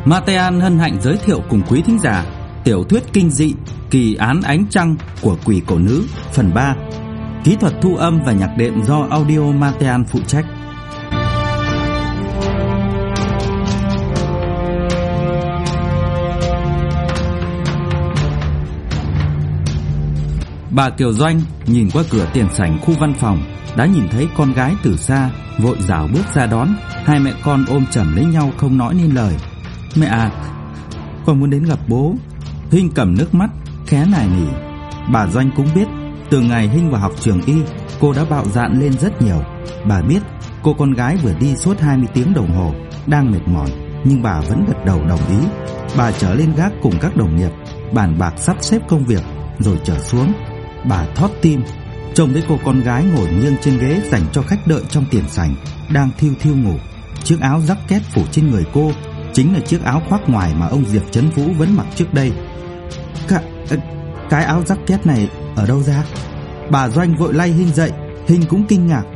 Matean hân hạnh giới thiệu cùng quý thính giả tiểu thuyết kinh dị Kỳ án ánh trăng của quỷ cổ nữ phần 3. Kỹ thuật thu âm và nhạc đệm do Audio Matean phụ trách. Bà Kiều Doanh nhìn qua cửa tiền sảnh khu văn phòng, đã nhìn thấy con gái từ xa, vội rảo bước ra đón. Hai mẹ con ôm chầm lấy nhau không nói nên lời. Mẹ à, con muốn đến gặp bố. Hinh cầm nước mắt khẽ nài nỉ. Bà Doanh cũng biết, từ ngày Hinh vào học trường y, cô đã bạo dạn lên rất nhiều. Bà biết cô con gái vừa đi suốt 20 tiếng đồng hồ, đang mệt mỏi, nhưng bà vẫn gật đầu đồng ý. Bà trở lên gác cùng các đồng nghiệp, bàn bạc sắp xếp công việc, rồi trở xuống. Bà thót tim trông thấy cô con gái ngồi nghiêng trên ghế dành cho khách đợi trong tiền sảnh, đang thiu thiu ngủ. Chiếc áo jacket phủ trên người cô chính là chiếc áo khoác ngoài mà ông Diệp Trấn Vũ vẫn mặc trước đây. Cái áo jacket này ở đâu ra? Bà Doanh vội lay Hinh dậy. Hinh cũng kinh ngạc.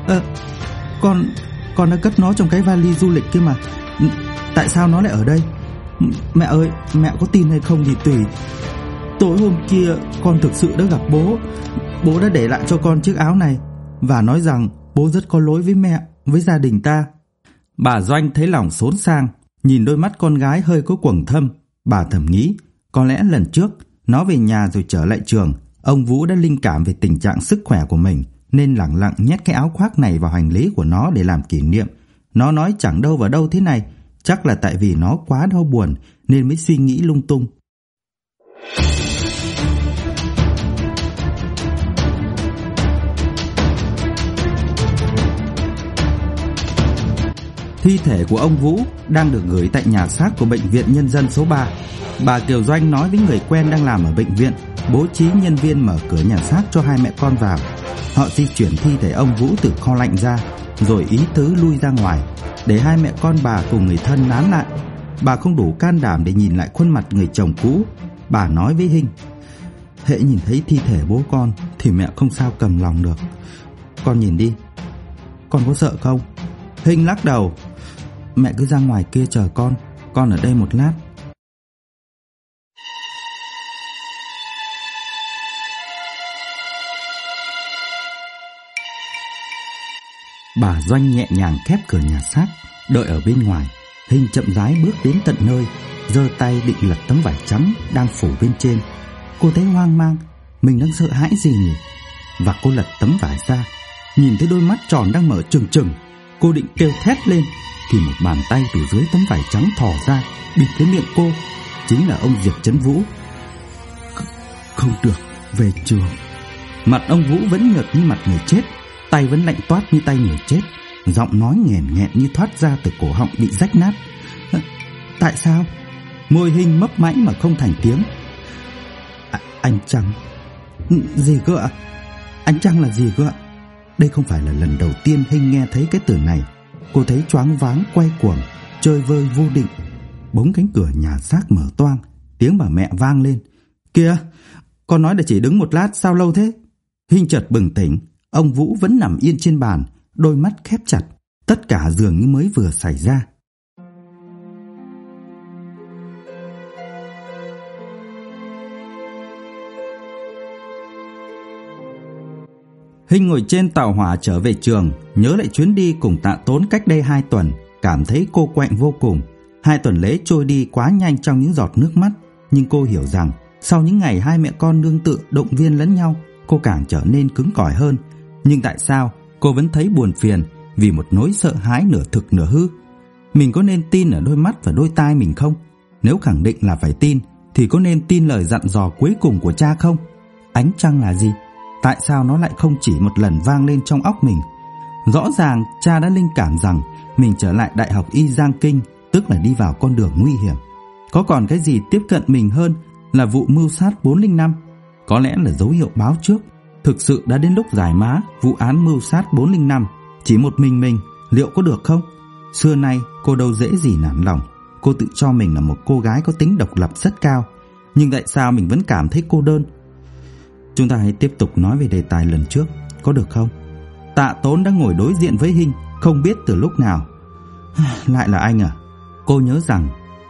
Con đã cất nó trong cái vali du lịch kia mà. Tại sao nó lại ở đây? Mẹ ơi, mẹ có tin hay không thì tùy. Tối hôm kia con thực sự đã gặp bố. Bố đã để lại cho con chiếc áo này và nói rằng bố rất có lỗi với mẹ, với gia đình ta. Bà Doanh thấy lòng xốn sang, nhìn đôi mắt con gái hơi có quầng thâm. Bà thầm nghĩ, có lẽ lần trước nó về nhà rồi trở lại trường, ông Vũ đã linh cảm về tình trạng sức khỏe của mình, nên lẳng lặng nhét cái áo khoác này vào hành lý của nó để làm kỷ niệm. Nó nói chẳng đâu vào đâu thế này, chắc là tại vì nó quá đau buồn nên mới suy nghĩ lung tung. Thi thể của ông Vũ đang được gửi tại nhà xác của Bệnh viện Nhân dân số 3. Bà Kiều Doanh nói với người quen đang làm ở bệnh viện, bố trí nhân viên mở cửa nhà xác cho hai mẹ con vào. Họ di chuyển thi thể ông Vũ từ kho lạnh ra, rồi ý tứ lui ra ngoài, để hai mẹ con bà cùng người thân nán lại. Bà không đủ can đảm để nhìn lại khuôn mặt người chồng cũ. Bà nói với Hinh, hễ nhìn thấy thi thể bố con thì mẹ không sao cầm lòng được. Con nhìn đi, con có sợ không? Hinh lắc đầu. Mẹ cứ ra ngoài kia chờ con ở đây một lát. Bà Doanh nhẹ nhàng khép cửa nhà xác, đợi ở bên ngoài. Hinh chậm rãi bước đến tận nơi, giơ tay định lật tấm vải trắng đang phủ bên trên. Cô thấy hoang mang, mình đang sợ hãi gì nhỉ? Và cô lật tấm vải ra, nhìn thấy đôi mắt tròn đang mở trừng trừng. Cô định kêu thét lên thì một bàn tay từ dưới tấm vải trắng thò ra, bịt lấy miệng cô. Chính là ông Diệp Trấn Vũ. Không được, về trường. Mặt ông Vũ vẫn nhợt như mặt người chết, tay vẫn lạnh toát như tay người chết. Giọng nói nghẹn nghẹn như thoát ra từ cổ họng bị rách nát. Tại sao? Môi Hinh mấp máy mà không thành tiếng. Anh Trăng. Gì cơ ạ? Anh Trăng là gì cơ ạ? Đây không phải là lần đầu tiên Hinh nghe thấy cái từ này. Cô thấy choáng váng quay cuồng, chơi vơi vô định. Bỗng cánh cửa nhà xác mở toang, tiếng bà mẹ vang lên. Kìa, con nói là chỉ đứng một lát, sao lâu thế? Hinh chợt bừng tỉnh. Ông Vũ vẫn nằm yên trên bàn, đôi mắt khép chặt. Tất cả dường như mới vừa xảy ra. Hinh ngồi trên tàu hỏa trở về trường, nhớ lại chuyến đi cùng Tạ Tốn cách đây 2 tuần, cảm thấy cô quạnh vô cùng. 2 tuần lễ trôi đi quá nhanh trong những giọt nước mắt, nhưng cô hiểu rằng sau những ngày hai mẹ con nương tựa động viên lẫn nhau, cô càng trở nên cứng cỏi hơn. Nhưng tại sao cô vẫn thấy buồn phiền vì một nỗi sợ hãi nửa thực nửa hư? Mình có nên tin ở đôi mắt và đôi tai mình không? Nếu khẳng định là phải tin, thì có nên tin lời dặn dò cuối cùng của cha không? Ánh trăng là gì? Tại sao nó lại không chỉ một lần vang lên trong óc mình? Rõ ràng cha đã linh cảm rằng mình trở lại Đại học Y Giang Kinh, tức là đi vào con đường nguy hiểm. Có còn cái gì tiếp cận mình hơn là vụ mưu sát 405? Có lẽ là dấu hiệu báo trước. Thực sự đã đến lúc giải mã vụ án mưu sát 405. Chỉ một mình liệu có được không? Xưa nay cô đâu dễ gì nản lòng. Cô tự cho mình là một cô gái có tính độc lập rất cao. Nhưng tại sao mình vẫn cảm thấy cô đơn? Chúng ta hãy tiếp tục nói về đề tài lần trước, có được không? Tạ Tốn đã ngồi đối diện với Hinh, không biết từ lúc nào. Lại là anh à? Cô nhớ rằng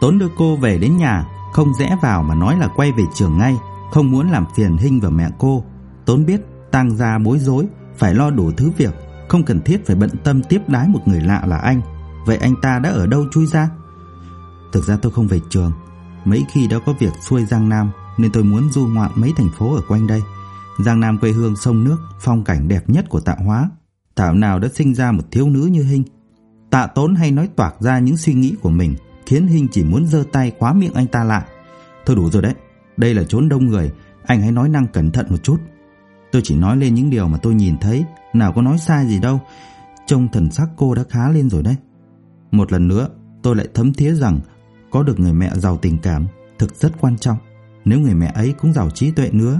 Tốn đưa cô về đến nhà, không rẽ vào mà nói là quay về trường ngay, không muốn làm phiền Hinh và mẹ cô. Tốn biết tang gia bối rối, phải lo đủ thứ việc, không cần thiết phải bận tâm tiếp đái một người lạ là anh. Vậy anh ta đã ở đâu chui ra? Thực ra tôi không về trường, mấy khi đã có việc xuôi Giang Nam nên tôi muốn du ngoạn mấy thành phố ở quanh đây. Giang Nam quê hương sông nước, phong cảnh đẹp nhất của Tạ Hóa. Thảo nào đã sinh ra một thiếu nữ như Hinh. Tạ Tốn hay nói toạc ra những suy nghĩ của mình, khiến Hinh chỉ muốn giơ tay khóa miệng anh ta lại. Thôi đủ rồi đấy, đây là chốn đông người, anh hãy nói năng cẩn thận một chút. Tôi chỉ nói lên những điều mà tôi nhìn thấy, nào có nói sai gì đâu. Trông thần sắc cô đã khá lên rồi đấy. Một lần nữa, tôi lại thấm thía rằng có được người mẹ giàu tình cảm thực rất quan trọng. Nếu người mẹ ấy cũng giàu trí tuệ nữa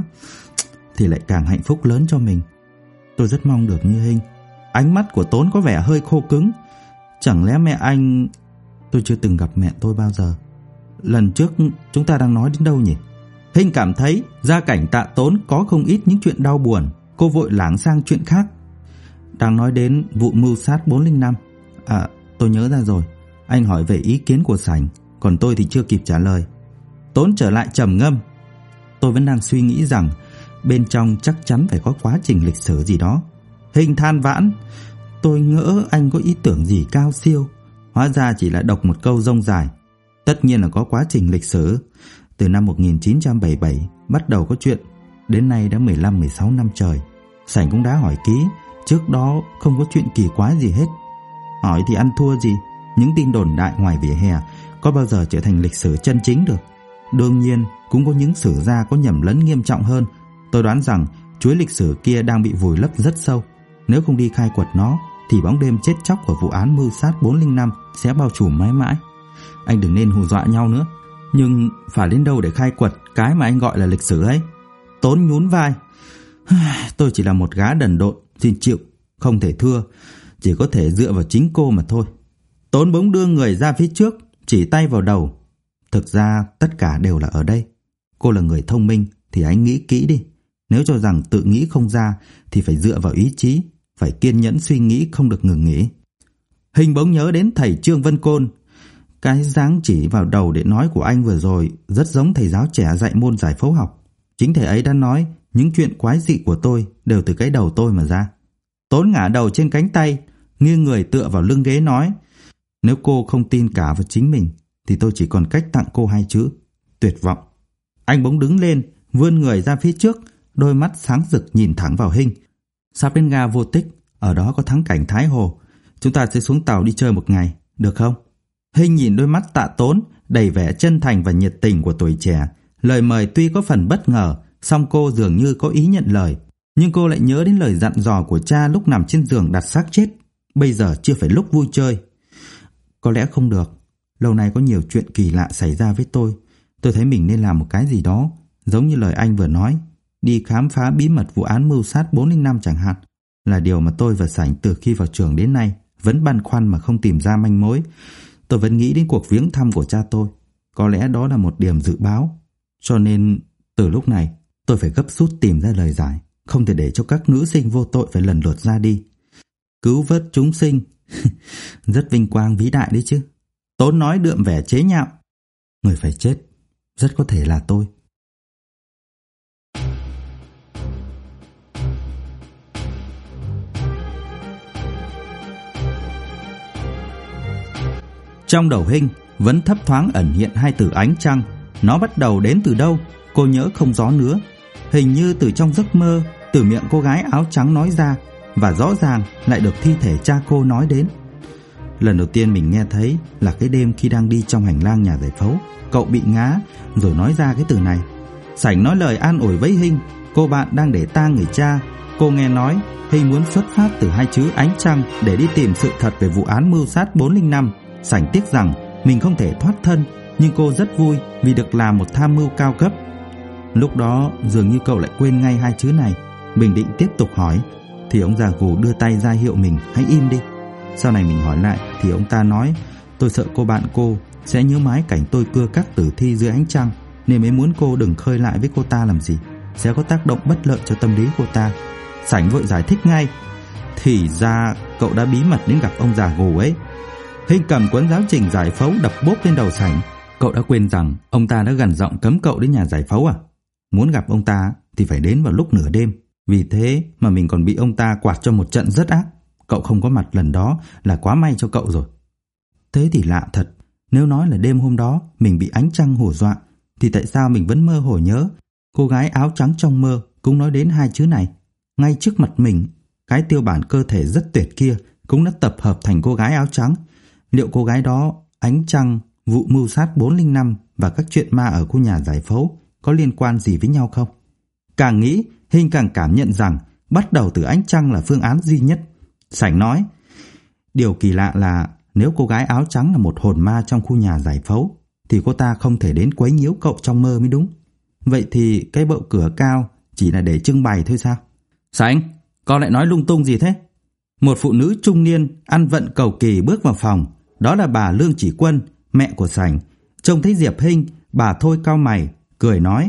thì lại càng hạnh phúc lớn cho mình. Tôi rất mong được như Hinh. Ánh mắt của Tốn có vẻ hơi khô cứng. Chẳng lẽ mẹ anh... Tôi chưa từng gặp mẹ tôi bao giờ. Lần trước chúng ta đang nói đến đâu nhỉ? Hinh cảm thấy gia cảnh Tạ Tốn có không ít những chuyện đau buồn. Cô vội lảng sang chuyện khác. Đang nói đến vụ mưu sát 405. À, tôi nhớ ra rồi. Anh hỏi về ý kiến của Sảnh, còn tôi thì chưa kịp trả lời. Tốn trở lại trầm ngâm. Tôi vẫn đang suy nghĩ rằng bên trong chắc chắn phải có quá trình lịch sử gì đó. Hinh than vãn. Tôi ngỡ anh có ý tưởng gì cao siêu, hóa ra chỉ là đọc một câu rông dài. Tất nhiên là có quá trình lịch sử. Từ năm 1977 bắt đầu có chuyện, đến nay đã 15-16 năm trời. Sảnh cũng đã hỏi kỹ, trước đó không có chuyện kỳ quái gì hết. Hỏi thì ăn thua gì, những tin đồn đại ngoài vỉa hè có bao giờ trở thành lịch sử chân chính được. Đương nhiên cũng có những sử gia có nhầm lẫn nghiêm trọng hơn. Tôi đoán rằng chuỗi lịch sử kia đang bị vùi lấp rất sâu. Nếu không đi khai quật nó thì bóng đêm chết chóc của vụ án mưu sát 405 sẽ bao trùm mãi mãi. Anh đừng nên hù dọa nhau nữa. Nhưng phải đến đâu để khai quật cái mà anh gọi là lịch sử ấy? Tốn nhún vai. Tôi chỉ là một gã đần độn, xin chịu, không thể thưa, chỉ có thể dựa vào chính cô mà thôi. Tốn bỗng đưa người ra phía trước, chỉ tay vào đầu. Thực ra tất cả đều là ở đây. Cô là người thông minh thì anh nghĩ kỹ đi. Nếu cho rằng tự nghĩ không ra thì phải dựa vào ý chí, phải kiên nhẫn suy nghĩ không được ngừng nghỉ. Hình bỗng nhớ đến thầy Trương Vân Côn. Cái dáng chỉ vào đầu để nói của anh vừa rồi rất giống thầy giáo trẻ dạy môn giải phẫu học. Chính thầy ấy đã nói những chuyện quái dị của tôi đều từ cái đầu tôi mà ra. Tốn ngả đầu trên cánh tay, nghiêng người tựa vào lưng ghế nói: Nếu cô không tin cả vào chính mình thì tôi chỉ còn cách tặng cô hai chữ: tuyệt vọng. Anh bỗng đứng lên, vươn người ra phía trước, đôi mắt sáng rực nhìn thẳng vào Hinh. Sắp đến ga Vô Tích, ở đó có thắng cảnh Thái Hồ. Chúng ta sẽ xuống tàu đi chơi một ngày, được không? Hinh nhìn đôi mắt Tạ Tốn đầy vẻ chân thành và nhiệt tình của tuổi trẻ. Lời mời tuy có phần bất ngờ, song cô dường như có ý nhận lời. Nhưng cô lại nhớ đến lời dặn dò của cha lúc nằm trên giường đặt xác chết. Bây giờ chưa phải lúc vui chơi. Có lẽ không được. Lâu nay có nhiều chuyện kỳ lạ xảy ra với tôi. Tôi thấy mình nên làm một cái gì đó, giống như lời anh vừa nói, đi khám phá bí mật vụ án mưu sát 405 chẳng hạn. Là điều mà tôi và Sảnh từ khi vào trường đến nay vẫn băn khoăn mà không tìm ra manh mối. Tôi vẫn nghĩ đến cuộc viếng thăm của cha tôi. Có lẽ đó là một điểm dự báo. Cho nên từ lúc này tôi phải gấp rút tìm ra lời giải, không thể để cho các nữ sinh vô tội phải lần lượt ra đi. Cứu vớt chúng sinh rất vinh quang vĩ đại đấy chứ. Tốn nói đượm vẻ chế nhạo. Người phải chết rất có thể là tôi. Trong đầu Hinh vẫn thấp thoáng ẩn hiện hai từ ánh trăng. Nó bắt đầu đến từ đâu cô nhớ không rõ nữa. Hình như từ trong giấc mơ, từ miệng cô gái áo trắng nói ra, và rõ ràng lại được thi thể cha cô nói đến. Lần đầu tiên mình nghe thấy là cái đêm khi đang đi trong hành lang nhà giải phẫu, cậu bị ngã rồi nói ra cái từ này. Sảnh nói lời an ủi với Hinh. Cô bạn đang để tang người cha. Cô nghe nói Hinh muốn xuất phát từ hai chữ ánh trăng để đi tìm sự thật về vụ án mưu sát 405. Sảnh tiếc rằng mình không thể thoát thân, nhưng cô rất vui vì được làm một tham mưu cao cấp. Lúc đó dường như cậu lại quên ngay hai chữ này. Mình định tiếp tục hỏi thì ông già gù đưa tay ra hiệu mình hãy im đi. Sau này mình hỏi lại thì ông ta nói tôi sợ cô bạn cô sẽ nhớ mãi cảnh tôi cưa cắt tử thi dưới ánh trăng, nên mới muốn cô đừng khơi lại với cô ta làm gì, sẽ có tác động bất lợi cho tâm lý cô ta. Sảnh vội giải thích ngay. Thì ra cậu đã bí mật đến gặp ông già gù ấy. Hinh cầm cuốn giáo trình giải phẫu đập bốp lên đầu Sảnh. Cậu đã quên rằng ông ta đã gằn giọng cấm cậu đến nhà giải phẫu à? Muốn gặp ông ta thì phải đến vào lúc nửa đêm. Vì thế mà mình còn bị ông ta quạt cho một trận rất ác. Cậu không có mặt lần đó là quá may cho cậu rồi. Thế thì lạ thật. Nếu nói là đêm hôm đó mình bị ánh trăng hù dọa, thì tại sao mình vẫn mơ hồ nhớ cô gái áo trắng trong mơ cũng nói đến hai chữ này. Ngay trước mặt mình, cái tiêu bản cơ thể rất tuyệt kia cũng đã tập hợp thành cô gái áo trắng. Liệu cô gái đó, ánh trăng, vụ mưu sát 405 và các chuyện ma ở khu nhà giải phẫu có liên quan gì với nhau không? Càng nghĩ, Hinh càng cảm nhận rằng bắt đầu từ ánh trăng là phương án duy nhất. Sảnh nói, điều kỳ lạ là nếu cô gái áo trắng là một hồn ma trong khu nhà giải phẫu thì cô ta không thể đến quấy nhiễu cậu trong mơ mới đúng. Vậy thì cái bậu cửa cao chỉ là để trưng bày thôi sao? Sảnh, con lại nói lung tung gì thế? Một phụ nữ trung niên ăn vận cầu kỳ bước vào phòng. Đó là bà Lương Chỉ Quân, mẹ của Sảnh. Trông thấy Diệp Hinh, bà thôi cau mày, cười nói,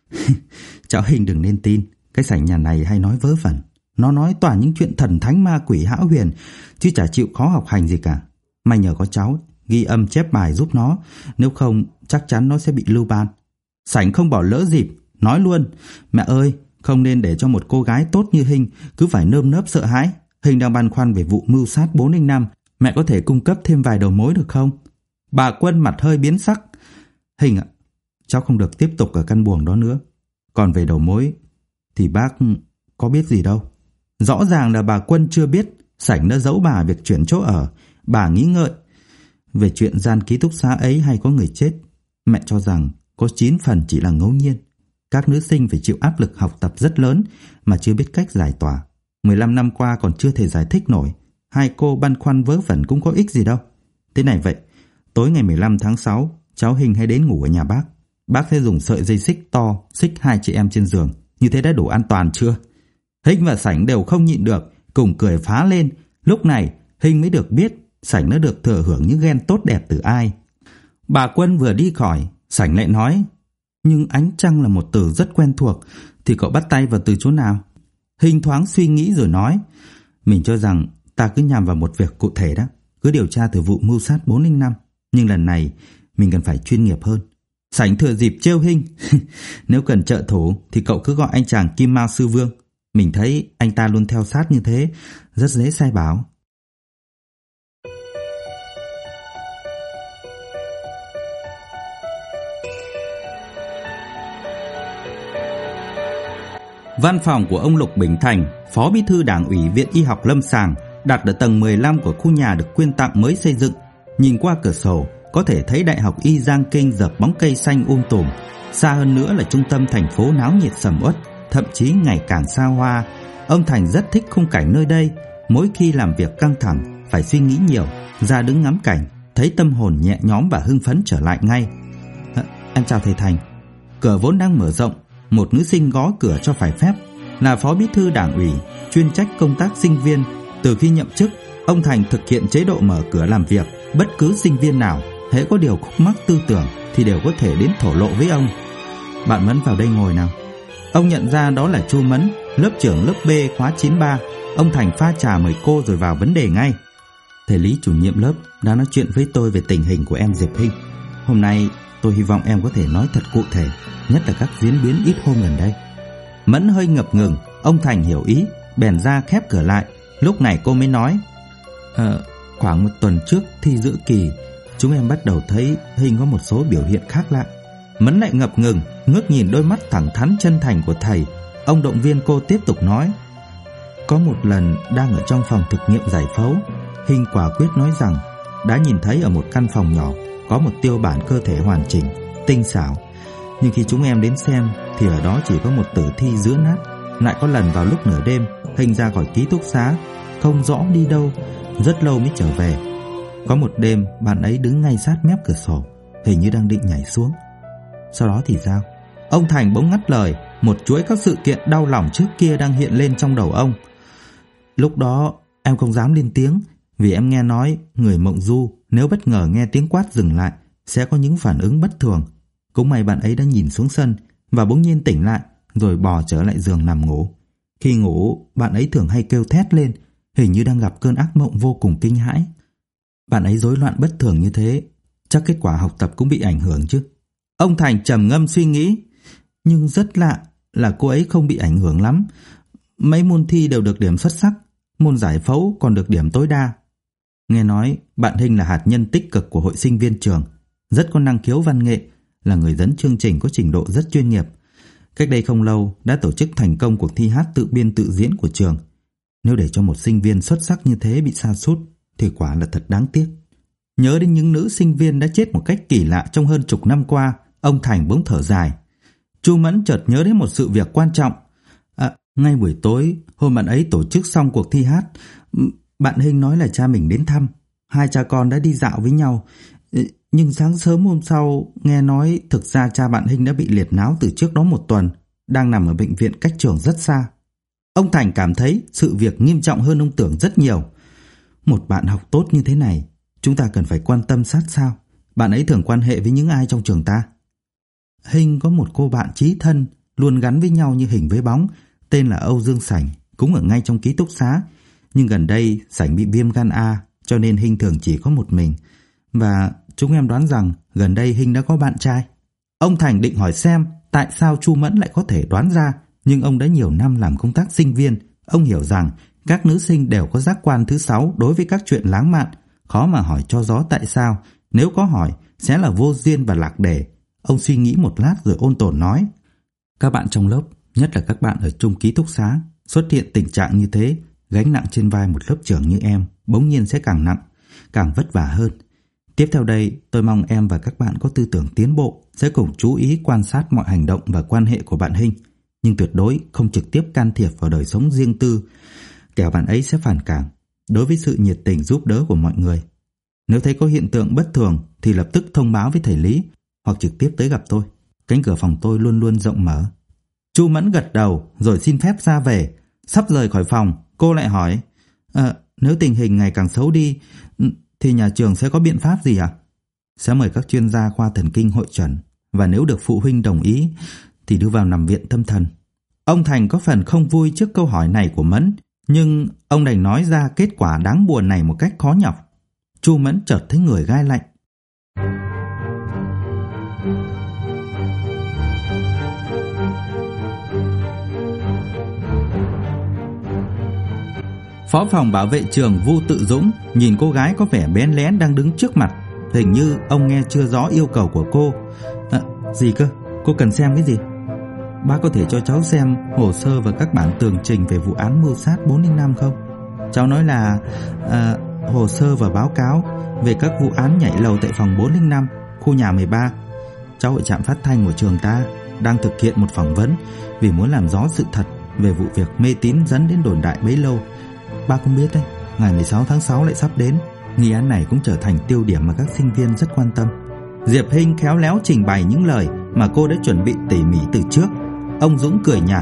cháu Hinh đừng nên tin. Cái Sảnh nhà này hay nói vớ vẩn. Nó nói toàn những chuyện thần thánh ma quỷ hão huyền, chứ chả chịu khó học hành gì cả. May nhờ có cháu ghi âm chép bài giúp nó, nếu không chắc chắn nó sẽ bị lưu ban. Sảnh không bỏ lỡ dịp, nói luôn, mẹ ơi, không nên để cho một cô gái tốt như Hinh cứ phải nơm nớp sợ hãi. Hinh đang băn khoăn về vụ mưu sát 405, mẹ có thể cung cấp thêm vài đầu mối được không? Bà Quân mặt hơi biến sắc. Hinh ạ, cháu không được tiếp tục ở căn buồng đó nữa. Còn về đầu mối thì bác có biết gì đâu. Rõ ràng là bà Quân chưa biết Sảnh đã giấu bà việc chuyển chỗ ở. Bà nghĩ ngợi về chuyện gian ký túc xá ấy hay có người chết. Mẹ cho rằng có 9 phần chỉ là ngẫu nhiên. Các nữ sinh phải chịu áp lực học tập rất lớn mà chưa biết cách giải tỏa. 15 năm qua còn chưa thể giải thích nổi. Hai cô băn khoăn vớ vẩn cũng có ích gì đâu. Thế này vậy, tối ngày 15 tháng 6 cháu Hinh hãy đến ngủ ở nhà bác. Bác sẽ dùng sợi dây xích to xích hai chị em trên giường. Như thế đã đủ an toàn chưa? Hinh và Sảnh đều không nhịn được, cùng cười phá lên. Lúc này Hinh mới được biết Sảnh đã được thừa hưởng những ghen tốt đẹp từ ai. Bà Quân vừa đi khỏi, Sảnh lại nói, nhưng ánh trăng là một từ rất quen thuộc, thì cậu bắt tay vào từ chỗ nào? Hinh thoáng suy nghĩ rồi nói, mình cho rằng ta cứ nhằm vào một việc cụ thể đó, cứ điều tra từ vụ mưu sát 405, nhưng lần này mình cần phải chuyên nghiệp hơn. Sảnh thừa dịp trêu Hinh, nếu cần trợ thủ thì cậu cứ gọi anh chàng Kim Mao Sư Vương. Mình thấy anh ta luôn theo sát như thế, rất dễ sai bảo. Văn phòng của ông Lục Bình Thành, Phó Bí thư Đảng ủy Viện Y học Lâm sàng, đặt ở tầng 15 của khu nhà được quyên tặng mới xây dựng. Nhìn qua cửa sổ, có thể thấy Đại học Y Giang Kinh dợp bóng cây xanh tùm. Xa hơn nữa là trung tâm thành phố náo nhiệt sầm uất, thậm chí ngày càng xa hoa. Ông Thành rất thích khung cảnh nơi đây. Mỗi khi làm việc căng thẳng, phải suy nghĩ nhiều, ra đứng ngắm cảnh, thấy tâm hồn nhẹ nhõm và hưng phấn trở lại ngay. Em chào thầy Thành. Cửa vốn đang mở rộng, một nữ sinh gõ cửa cho phải phép. Là Phó Bí thư Đảng ủy, chuyên trách công tác sinh viên. Từ khi nhậm chức, ông Thành thực hiện chế độ mở cửa làm việc. Bất cứ sinh viên nào hễ có điều khúc mắc tư tưởng thì đều có thể đến thổ lộ với ông. Bạn Mẫn vào đây ngồi nào. Ông nhận ra đó là Chu Mẫn, lớp trưởng lớp B khóa 93. Ông Thành pha trà mời cô rồi vào vấn đề ngay. Thầy Lý chủ nhiệm lớp đã nói chuyện với tôi về tình hình của em Diệp Hinh. Hôm nay tôi hy vọng em có thể nói thật cụ thể, nhất là các diễn biến ít hôm gần đây. Mẫn hơi ngập ngừng. Ông Thành hiểu ý, bèn ra khép cửa lại. Lúc này cô mới nói, khoảng một tuần trước thi giữa kỳ, chúng em bắt đầu thấy Hinh có một số biểu hiện khác lạ. Mẫn lại ngập ngừng, ngước nhìn đôi mắt thẳng thắn chân thành của thầy. Ông động viên cô tiếp tục nói, có một lần đang ở trong phòng thực nghiệm giải phẫu, Hinh quả quyết nói rằng đã nhìn thấy ở một căn phòng nhỏ có một tiêu bản cơ thể hoàn chỉnh, tinh xảo. Nhưng khi chúng em đến xem thì ở đó chỉ có một tử thi dứa nát. Lại có lần vào lúc nửa đêm, Hinh ra khỏi ký túc xá, không rõ đi đâu, rất lâu mới trở về. Có một đêm bạn ấy đứng ngay sát mép cửa sổ, hình như đang định nhảy xuống. Sau đó thì sao? Ông Thành bỗng ngắt lời. Một chuỗi các sự kiện đau lòng trước kia đang hiện lên trong đầu ông. Lúc đó em không dám lên tiếng, vì em nghe nói người mộng du nếu bất ngờ nghe tiếng quát dừng lại sẽ có những phản ứng bất thường. Cũng may bạn ấy đã nhìn xuống sân và bỗng nhiên tỉnh lại, rồi bò trở lại giường nằm ngủ. Khi ngủ, bạn ấy thường hay kêu thét lên, hình như đang gặp cơn ác mộng vô cùng kinh hãi. Bạn ấy rối loạn bất thường như thế chắc kết quả học tập cũng bị ảnh hưởng chứ. Ông Thành trầm ngâm suy nghĩ. Nhưng rất lạ là cô ấy không bị ảnh hưởng lắm. Mấy môn thi đều được điểm xuất sắc, môn giải phẫu còn được điểm tối đa. Nghe nói bạn Hinh là hạt nhân tích cực của hội sinh viên trường, rất có năng khiếu văn nghệ, là người dẫn chương trình có trình độ rất chuyên nghiệp. Cách đây không lâu đã tổ chức thành công cuộc thi hát tự biên tự diễn của trường. Nếu để cho một sinh viên xuất sắc như thế bị sa sút thì quả là thật đáng tiếc. Nhớ đến những nữ sinh viên đã chết một cách kỳ lạ trong hơn chục năm qua, ông Thành bỗng thở dài. Chu Mẫn chợt nhớ đến một sự việc quan trọng. Ngay buổi tối hôm bạn ấy tổ chức xong cuộc thi hát, bạn Hinh nói là cha mình đến thăm. Hai cha con đã đi dạo với nhau. Nhưng sáng sớm hôm sau nghe nói thực ra cha bạn Hinh đã bị liệt não từ trước đó một tuần, đang nằm ở bệnh viện cách trường rất xa. Ông Thành cảm thấy sự việc nghiêm trọng hơn ông tưởng rất nhiều. Một bạn học tốt như thế này, chúng ta cần phải quan tâm sát sao. Bạn ấy thường quan hệ với những ai trong trường ta? Hinh có một cô bạn chí thân, luôn gắn với nhau như hình với bóng, tên là Âu Dương Sảnh, cũng ở ngay trong ký túc xá. Nhưng gần đây Sảnh bị viêm gan A, cho nên Hinh thường chỉ có một mình. Và chúng em đoán rằng gần đây Hinh đã có bạn trai. Ông Thành định hỏi xem tại sao Chu Mẫn lại có thể đoán ra, nhưng ông đã nhiều năm làm công tác sinh viên. Ông hiểu rằng các nữ sinh đều có giác quan thứ 6 đối với các chuyện lãng mạn, khó mà hỏi cho rõ tại sao. Nếu có hỏi sẽ là vô duyên và lạc đề. Ông suy nghĩ một lát rồi ôn tồn nói: các bạn trong lớp, nhất là các bạn ở chung ký túc xá, xuất hiện tình trạng như thế, gánh nặng trên vai một lớp trưởng như em bỗng nhiên sẽ càng nặng, càng vất vả hơn. Tiếp theo đây, tôi mong em và các bạn có tư tưởng tiến bộ, sẽ cùng chú ý quan sát mọi hành động và quan hệ của bạn Hinh, nhưng tuyệt đối không trực tiếp can thiệp vào đời sống riêng tư, kẻo bạn ấy sẽ phản cảm đối với sự nhiệt tình giúp đỡ của mọi người. Nếu thấy có hiện tượng bất thường thì lập tức thông báo với thầy Lý hoặc trực tiếp tới gặp tôi. Cánh cửa phòng tôi luôn luôn rộng mở. Chu Mẫn gật đầu rồi xin phép ra về. Sắp rời khỏi phòng, cô lại hỏi: nếu tình hình ngày càng xấu đi thì nhà trường sẽ có biện pháp gì ạ? Sẽ mời các chuyên gia khoa thần kinh hội chẩn, và nếu được phụ huynh đồng ý thì đưa vào nằm viện tâm thần. Ông Thành có phần không vui trước câu hỏi này của Mẫn, nhưng ông đành nói ra kết quả đáng buồn này một cách khó nhọc. Chu Mẫn chợt thấy người gai lạnh. Phó phòng bảo vệ trường Vu Tự Dũng nhìn cô gái có vẻ bén lén đang đứng trước mặt. Hình như ông nghe chưa rõ yêu cầu của cô. Gì cơ? Cô cần xem cái gì? Bác có thể cho cháu xem hồ sơ và các bản tường trình về vụ án mưu sát 405 không? Cháu nói là hồ sơ và báo cáo về các vụ án nhảy lầu tại phòng 405, khu nhà 13. Cháu ở trạm phát thanh của trường ta đang thực hiện một phỏng vấn vì muốn làm rõ sự thật về vụ việc mê tín dẫn đến đồn đại bấy lâu. Bác cũng biết đấy, ngày 16 tháng 6 lại sắp đến. Nghi án này cũng trở thành tiêu điểm mà các sinh viên rất quan tâm. Diệp Hinh khéo léo trình bày những lời mà cô đã chuẩn bị tỉ mỉ từ trước. Ông Dũng cười nhạt.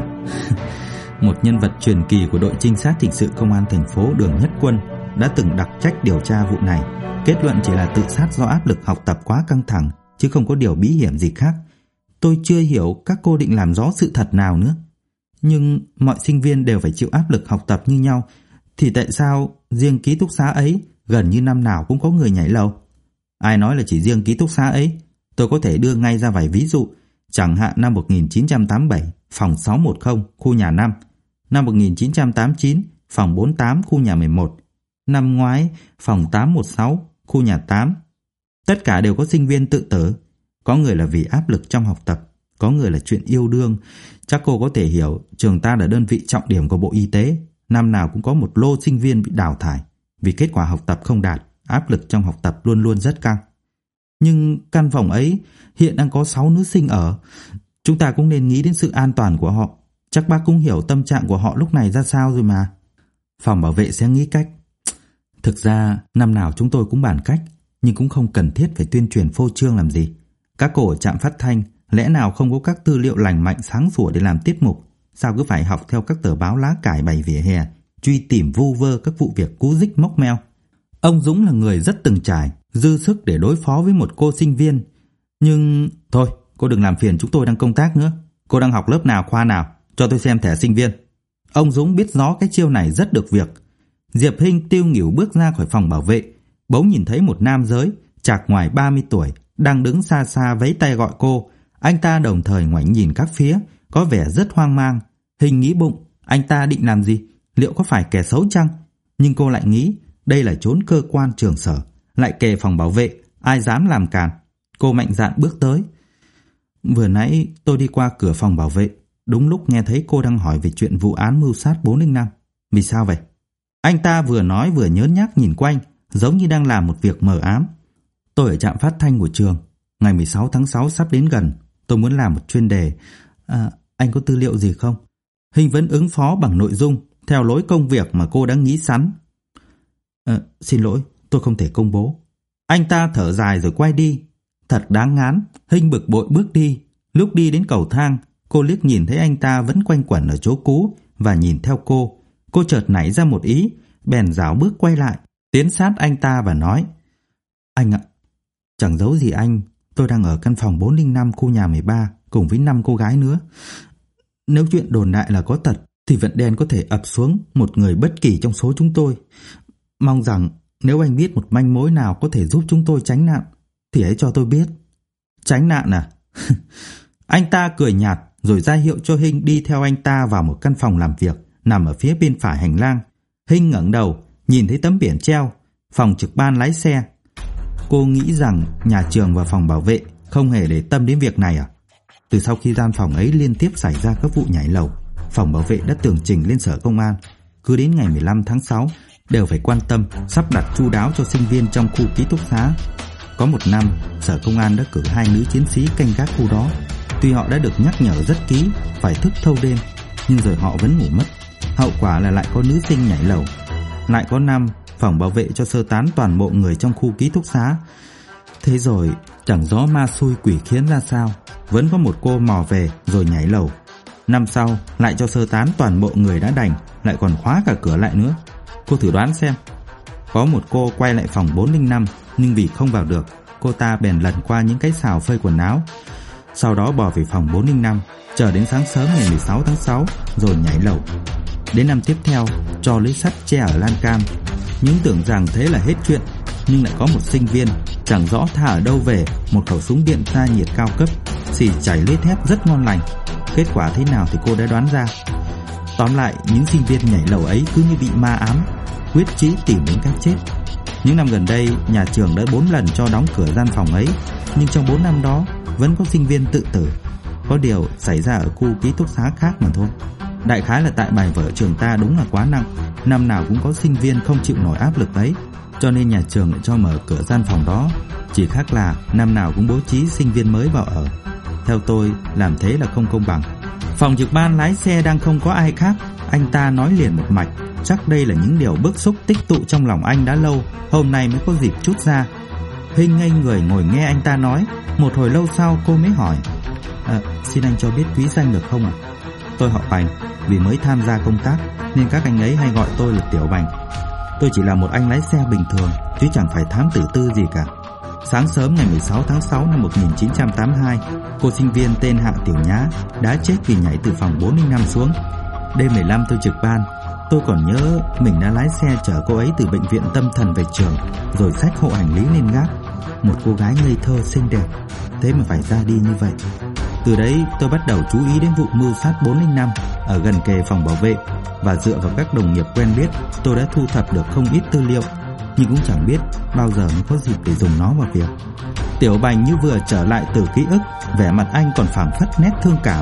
Một nhân vật truyền kỳ của đội trinh sát hình sự công an thành phố Đường Nhất Quân đã từng đặc trách điều tra vụ này. Kết luận chỉ là tự sát do áp lực học tập quá căng thẳng, chứ không có điều bí hiểm gì khác. Tôi chưa hiểu các cô định làm rõ sự thật nào nữa. Nhưng mọi sinh viên đều phải chịu áp lực học tập như nhau, thì tại sao riêng ký túc xá ấy gần như năm nào cũng có người nhảy lầu? Ai nói là chỉ riêng ký túc xá ấy? Tôi có thể đưa ngay ra vài ví dụ. Chẳng hạn năm 1987, phòng 610, khu nhà 5. Năm 1989, phòng 48, khu nhà 11. Năm ngoái, phòng 816, khu nhà 8. Tất cả đều có sinh viên tự tử. Có người là vì áp lực trong học tập, có người là chuyện yêu đương. Chắc cô có thể hiểu trường ta là đơn vị trọng điểm của Bộ Y tế. Năm nào cũng có một lô sinh viên bị đào thải vì kết quả học tập không đạt, áp lực trong học tập luôn luôn rất căng. Nhưng căn phòng ấy hiện đang có 6 nữ sinh ở. Chúng ta cũng nên nghĩ đến sự an toàn của họ. Chắc bác cũng hiểu tâm trạng của họ lúc này ra sao rồi mà. Phòng bảo vệ sẽ nghĩ cách. Thực ra năm nào chúng tôi cũng bàn cách, nhưng cũng không cần thiết phải tuyên truyền phô trương làm gì. Các cô ở trạm phát thanh lẽ nào không có các tư liệu lành mạnh sáng sủa để làm tiết mục? Sao cứ phải học theo các tờ báo lá cải bày vỉa hè, truy tìm vu vơ các vụ việc cú dích móc meo? Ông Dũng là người rất từng trải, dư sức để đối phó với một cô sinh viên. Nhưng thôi, cô đừng làm phiền chúng tôi đang công tác nữa. Cô đang học lớp nào, khoa nào? Cho tôi xem thẻ sinh viên. Ông Dũng biết rõ cái chiêu này rất được việc. Diệp Hinh tiêu nghỉu bước ra khỏi phòng bảo vệ, bỗng nhìn thấy một nam giới chạc ngoài 30 tuổi, đang đứng xa xa vẫy tay gọi cô. Anh ta đồng thời ngoảnh nhìn các phía, có vẻ rất hoang mang. Hình nghĩ bụng, anh ta định làm gì? Liệu có phải kẻ xấu chăng? Nhưng cô lại nghĩ, đây là chốn cơ quan trường sở, lại kề phòng bảo vệ, ai dám làm càn. Cô mạnh dạn bước tới. Vừa nãy tôi đi qua cửa phòng bảo vệ, đúng lúc nghe thấy cô đang hỏi về chuyện vụ án mưu sát 405. Vì sao vậy? Anh ta vừa nói vừa nhớn nhác nhìn quanh, giống như đang làm một việc mờ ám. Tôi ở trạm phát thanh của trường, ngày 16 tháng 6 sắp đến gần, tôi muốn làm một chuyên đề. Anh có tư liệu gì không? Hình vẫn ứng phó bằng nội dung, theo lối công việc mà cô đã nghĩ sẵn. Xin lỗi, tôi không thể công bố. Anh ta thở dài rồi quay đi. Thật đáng ngán. Hình bực bội bước đi. Lúc đi đến cầu thang, cô liếc nhìn thấy anh ta vẫn quanh quẩn ở chỗ cũ và nhìn theo cô. Cô chợt nảy ra một ý, bèn rảo bước quay lại, tiến sát anh ta và nói: Anh ạ, chẳng giấu gì anh, tôi đang ở căn phòng 405 khu nhà 13 cùng với 5 cô gái nữa. Nếu chuyện đồn đại là có thật thì vận đen có thể ập xuống một người bất kỳ trong số chúng tôi. Mong rằng nếu anh biết một manh mối nào có thể giúp chúng tôi tránh nạn thì hãy cho tôi biết. Tránh nạn à? Anh ta cười nhạt rồi ra hiệu cho Hinh đi theo anh ta vào một căn phòng làm việc nằm ở phía bên phải hành lang. Hinh ngẩng đầu, nhìn thấy tấm biển treo phòng trực ban lái xe. Cô nghĩ rằng nhà trường và phòng bảo vệ không hề để tâm đến việc này à? Từ sau khi gian phòng ấy liên tiếp xảy ra các vụ nhảy lầu, phòng bảo vệ đã tường trình lên sở công an. Cứ đến ngày 15 tháng 6 đều phải quan tâm sắp đặt chu đáo cho sinh viên trong khu ký túc xá. Có một năm, sở công an đã cử 2 nữ chiến sĩ canh gác khu đó. Tuy họ đã được nhắc nhở rất kỹ phải thức thâu đêm, nhưng rồi họ vẫn ngủ mất. Hậu quả là lại có nữ sinh nhảy lầu. Lại có năm, phòng bảo vệ cho sơ tán toàn bộ người trong khu ký túc xá. Thế rồi chẳng gió ma xui quỷ khiến ra sao, vẫn có một cô mò về rồi nhảy lầu. Năm sau lại cho sơ tán toàn bộ người đã đành, lại còn khóa cả cửa lại nữa. Cô thử đoán xem. Có một cô quay lại phòng 405, nhưng vì không vào được, cô ta bèn lần qua những cái xào phơi quần áo, sau đó bỏ về phòng 405, chờ đến sáng sớm ngày 16 tháng 6 rồi nhảy lầu. Đến năm tiếp theo, cho lưới sắt che ở lan can. Nhưng tưởng rằng thế là hết chuyện, nhưng lại có một sinh viên chẳng rõ tha ở đâu về một khẩu súng điện xa nhiệt cao cấp, xì chảy lưới thép rất ngon lành. Kết quả thế nào thì cô đã đoán ra. Tóm lại, những sinh viên nhảy lầu ấy cứ như bị ma ám, quyết chí tìm đến cái chết. Những năm gần đây, nhà trường đã 4 lần cho đóng cửa gian phòng ấy, nhưng trong 4 năm đó vẫn có sinh viên tự tử. Có điều xảy ra ở khu ký túc xá khác mà thôi. Đại khái là tại bài vở trường ta đúng là quá nặng, năm nào cũng có sinh viên không chịu nổi áp lực ấy, cho nên nhà trường lại cho mở cửa gian phòng đó. Chỉ khác là năm nào cũng bố trí sinh viên mới vào ở. Theo tôi, làm thế là không công bằng. Phòng trực ban lái xe đang không có ai khác, anh ta nói liền một mạch. Chắc đây là những điều bức xúc tích tụ trong lòng anh đã lâu, hôm nay mới có dịp trút ra. Hinh ngây người ngồi nghe anh ta nói. Một hồi lâu sau cô mới hỏi: Xin anh cho biết quý danh được không ạ? Tôi họ Bành, vì mới tham gia công tác nên các anh ấy hay gọi tôi là Tiểu Bành. Tôi chỉ là một anh lái xe bình thường, chứ chẳng phải thám tử tư gì cả. Sáng sớm ngày 16 tháng 6 năm 1982, cô sinh viên tên Hạ Tiểu Nhã đã chết vì nhảy từ phòng 405 xuống. Đêm 15 tôi trực ban. Tôi còn nhớ mình đã lái xe chở cô ấy từ bệnh viện tâm thần về trường, rồi xách hộ hành lý lên gác. Một cô gái ngây thơ xinh đẹp, thế mà phải ra đi như vậy. Từ đấy tôi bắt đầu chú ý đến vụ mưu sát 405 ở gần kề phòng bảo vệ, và dựa vào các đồng nghiệp quen biết, tôi đã thu thập được không ít tư liệu, nhưng cũng chẳng biết bao giờ mới có dịp để dùng nó vào việc. Tiểu Bành như vừa trở lại từ ký ức, vẻ mặt anh còn phảng phất nét thương cảm.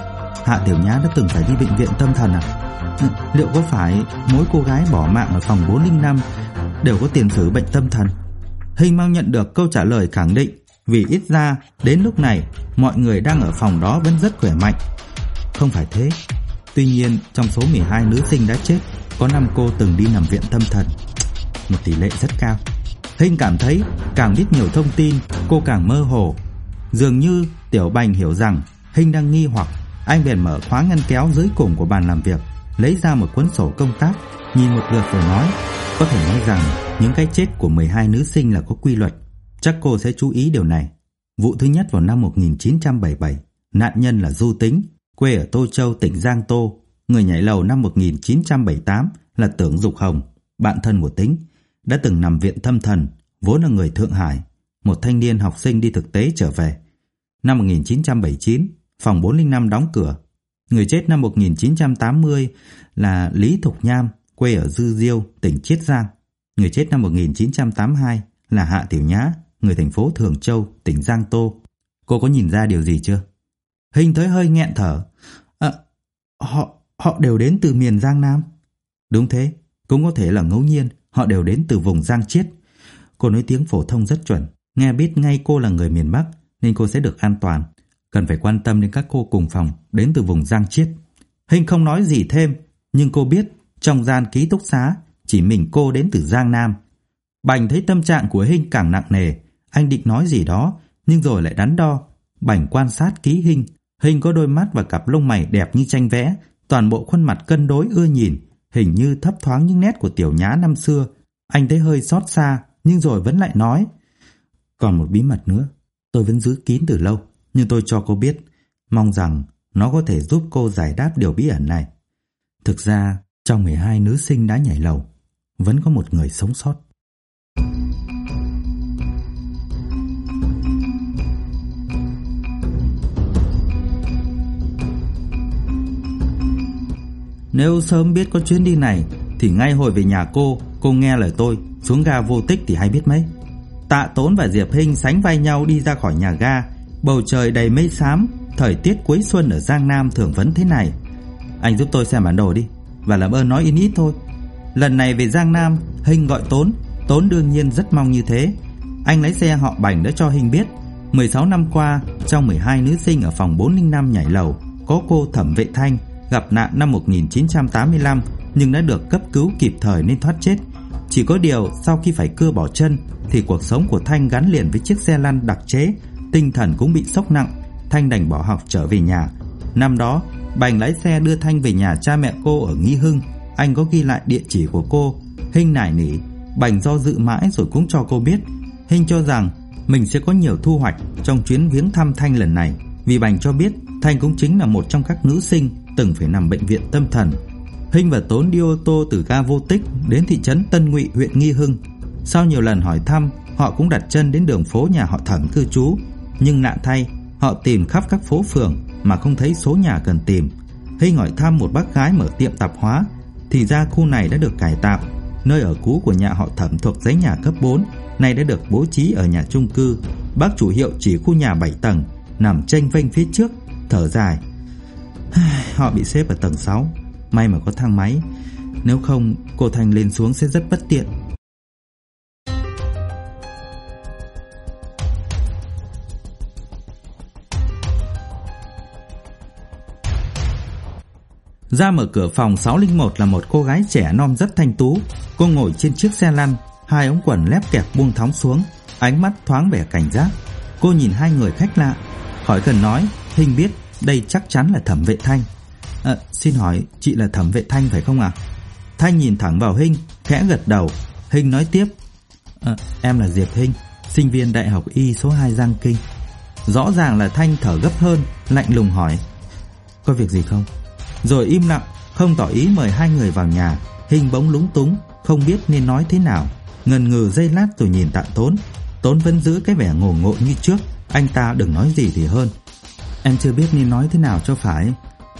Hạ Tiểu Nhã đã từng phải đi bệnh viện tâm thần à? Liệu có phải mỗi cô gái bỏ mạng ở phòng 405 đều có tiền sử bệnh tâm thần? Hình mau nhận được câu trả lời khẳng định, vì ít ra đến lúc này mọi người đang ở phòng đó vẫn rất khỏe mạnh. Không phải thế. Tuy nhiên trong số 12 nữ sinh đã chết, có 5 cô từng đi nằm viện tâm thần, một tỷ lệ rất cao. Hình cảm thấy càng biết nhiều thông tin, cô càng mơ hồ. Dường như Tiểu Bành hiểu rằng Hình đang nghi hoặc. Anh bèn mở khóa ngăn kéo dưới cùng của bàn làm việc, lấy ra một cuốn sổ công tác, nhìn một lượt rồi nói: Có thể nói rằng những cái chết của 12 nữ sinh là có quy luật. Chắc cô sẽ chú ý điều này. Vụ thứ nhất vào năm 1977, nạn nhân là Du Tính, quê ở Tô Châu, tỉnh Giang Tô. Người nhảy lầu năm 1978 là Tưởng Dục Hồng, bạn thân của Tính, đã từng nằm viện tâm thần, vốn là người Thượng Hải. một thanh niên học sinh đi thực tế trở về. Năm 1979, phòng 405 đóng cửa. Người chết năm 1980 là Lý Thục Nham, quê ở Dư Diêu, tỉnh Chiết Giang. Người chết năm 1982 là Hạ Tiểu Nhã, người thành phố Thường Châu, tỉnh Giang Tô. Cô có nhìn ra điều gì chưa? Hình thấy hơi nghẹn thở. Họ đều đến từ miền Giang Nam. Đúng thế, cũng có thể là ngẫu nhiên họ đều đến từ vùng Giang Chiết. Cô nói tiếng phổ thông rất chuẩn, nghe biết ngay cô là người miền Bắc nên cô sẽ được an toàn. Cần phải quan tâm đến các cô cùng phòng đến từ vùng Giang Chiết. Hình không nói gì thêm, nhưng cô biết trong gian ký túc xá chỉ mình cô đến từ Giang Nam. Bành thấy tâm trạng của Hình càng nặng nề, anh định nói gì đó nhưng rồi lại đắn đo. Bành quan sát ký Hình. Hình có đôi mắt và cặp lông mày đẹp như tranh vẽ, toàn bộ khuôn mặt cân đối ưa nhìn, hình như thấp thoáng những nét của Tiểu Nhã năm xưa. Anh thấy hơi xót xa, nhưng rồi vẫn lại nói: còn một bí mật nữa, tôi vẫn giữ kín từ lâu, nhưng tôi cho cô biết, mong rằng nó có thể giúp cô giải đáp điều bí ẩn này. Thực ra, trong 12 nữ sinh đã nhảy lầu, vẫn có một người sống sót. Nếu sớm biết có chuyến đi này thì ngay hồi về nhà cô nghe lời tôi xuống ga Vô Tích thì hay biết mấy. Tạ Tốn và Diệp Hinh sánh vai nhau đi ra khỏi nhà ga. Bầu trời đầy mây xám, thời tiết cuối xuân ở Giang Nam thường vẫn thế này. Anh giúp tôi xem bản đồ đi, và làm ơn nói ít thôi. Lần này về Giang Nam, Hinh gọi Tốn. Tốn đương nhiên rất mong như thế. Anh lái xe họ Bành đã cho Hinh biết 16 năm qua, trong 12 nữ sinh ở phòng 405 nhảy lầu, có cô Thẩm Vệ Thanh gặp nạn năm 1985 nhưng đã được cấp cứu kịp thời nên thoát chết. Chỉ có điều sau khi phải cưa bỏ chân thì cuộc sống của Thanh gắn liền với chiếc xe lăn đặc chế, tinh thần cũng bị sốc nặng. Thanh đành bỏ học trở về nhà. Năm đó, Bành lái xe đưa Thanh về nhà cha mẹ cô ở Nghi Hưng. Anh có ghi lại địa chỉ của cô. Hinh nài nỉ, Bành do dự mãi rồi cũng cho cô biết. Hinh cho rằng mình sẽ có nhiều thu hoạch trong chuyến viếng thăm Thanh lần này, vì Bành cho biết Thanh cũng chính là một trong các nữ sinh từng phải nằm bệnh viện tâm thần. Hinh và Tốn đi ô tô từ ga Vô Tích đến thị trấn Tân Ngụy, huyện Nghi Hưng. Sau nhiều lần hỏi thăm, họ cũng đặt chân đến đường phố nhà họ Thẩm cư trú. Nhưng nạn thay, họ tìm khắp các phố phường mà không thấy số nhà cần tìm. Hinh hỏi thăm một bác gái mở tiệm tạp hóa, thì ra khu này đã được cải tạo. Nơi ở cũ của nhà họ Thẩm thuộc dãy nhà cấp 4, nay đã được bố trí ở nhà chung cư. Bác chủ hiệu chỉ khu nhà 7 tầng, nằm chênh vênh phía trước, thở dài. Họ bị xếp ở tầng 6, may mà có thang máy, nếu không cô Thanh lên xuống sẽ rất bất tiện. Ra mở cửa phòng 601 là một cô gái trẻ non rất thanh tú. Cô ngồi trên chiếc xe lăn, hai ống quần lép kẹp buông thõng xuống, ánh mắt thoáng vẻ cảnh giác. Cô nhìn hai người khách lạ, khỏi cần nói, Hinh biết đây chắc chắn là Thẩm Vệ Thanh. Xin hỏi chị là Thẩm Vệ Thanh phải không ạ? Thanh nhìn thẳng vào Hinh, khẽ gật đầu. Hinh nói tiếp: Em là Diệp Hinh, sinh viên Đại học Y số 2 Giang Kinh. Rõ ràng là Thanh thở gấp hơn, lạnh lùng hỏi: Có việc gì không? Rồi im lặng, không tỏ ý mời hai người vào nhà. Hinh bỗng lúng túng, không biết nên nói thế nào, ngần ngừ giây lát rồi nhìn Tạ Tốn. Tốn vẫn giữ cái vẻ ngổ ngộ như trước, anh ta đừng nói gì thì hơn. Em chưa biết nên nói thế nào cho phải.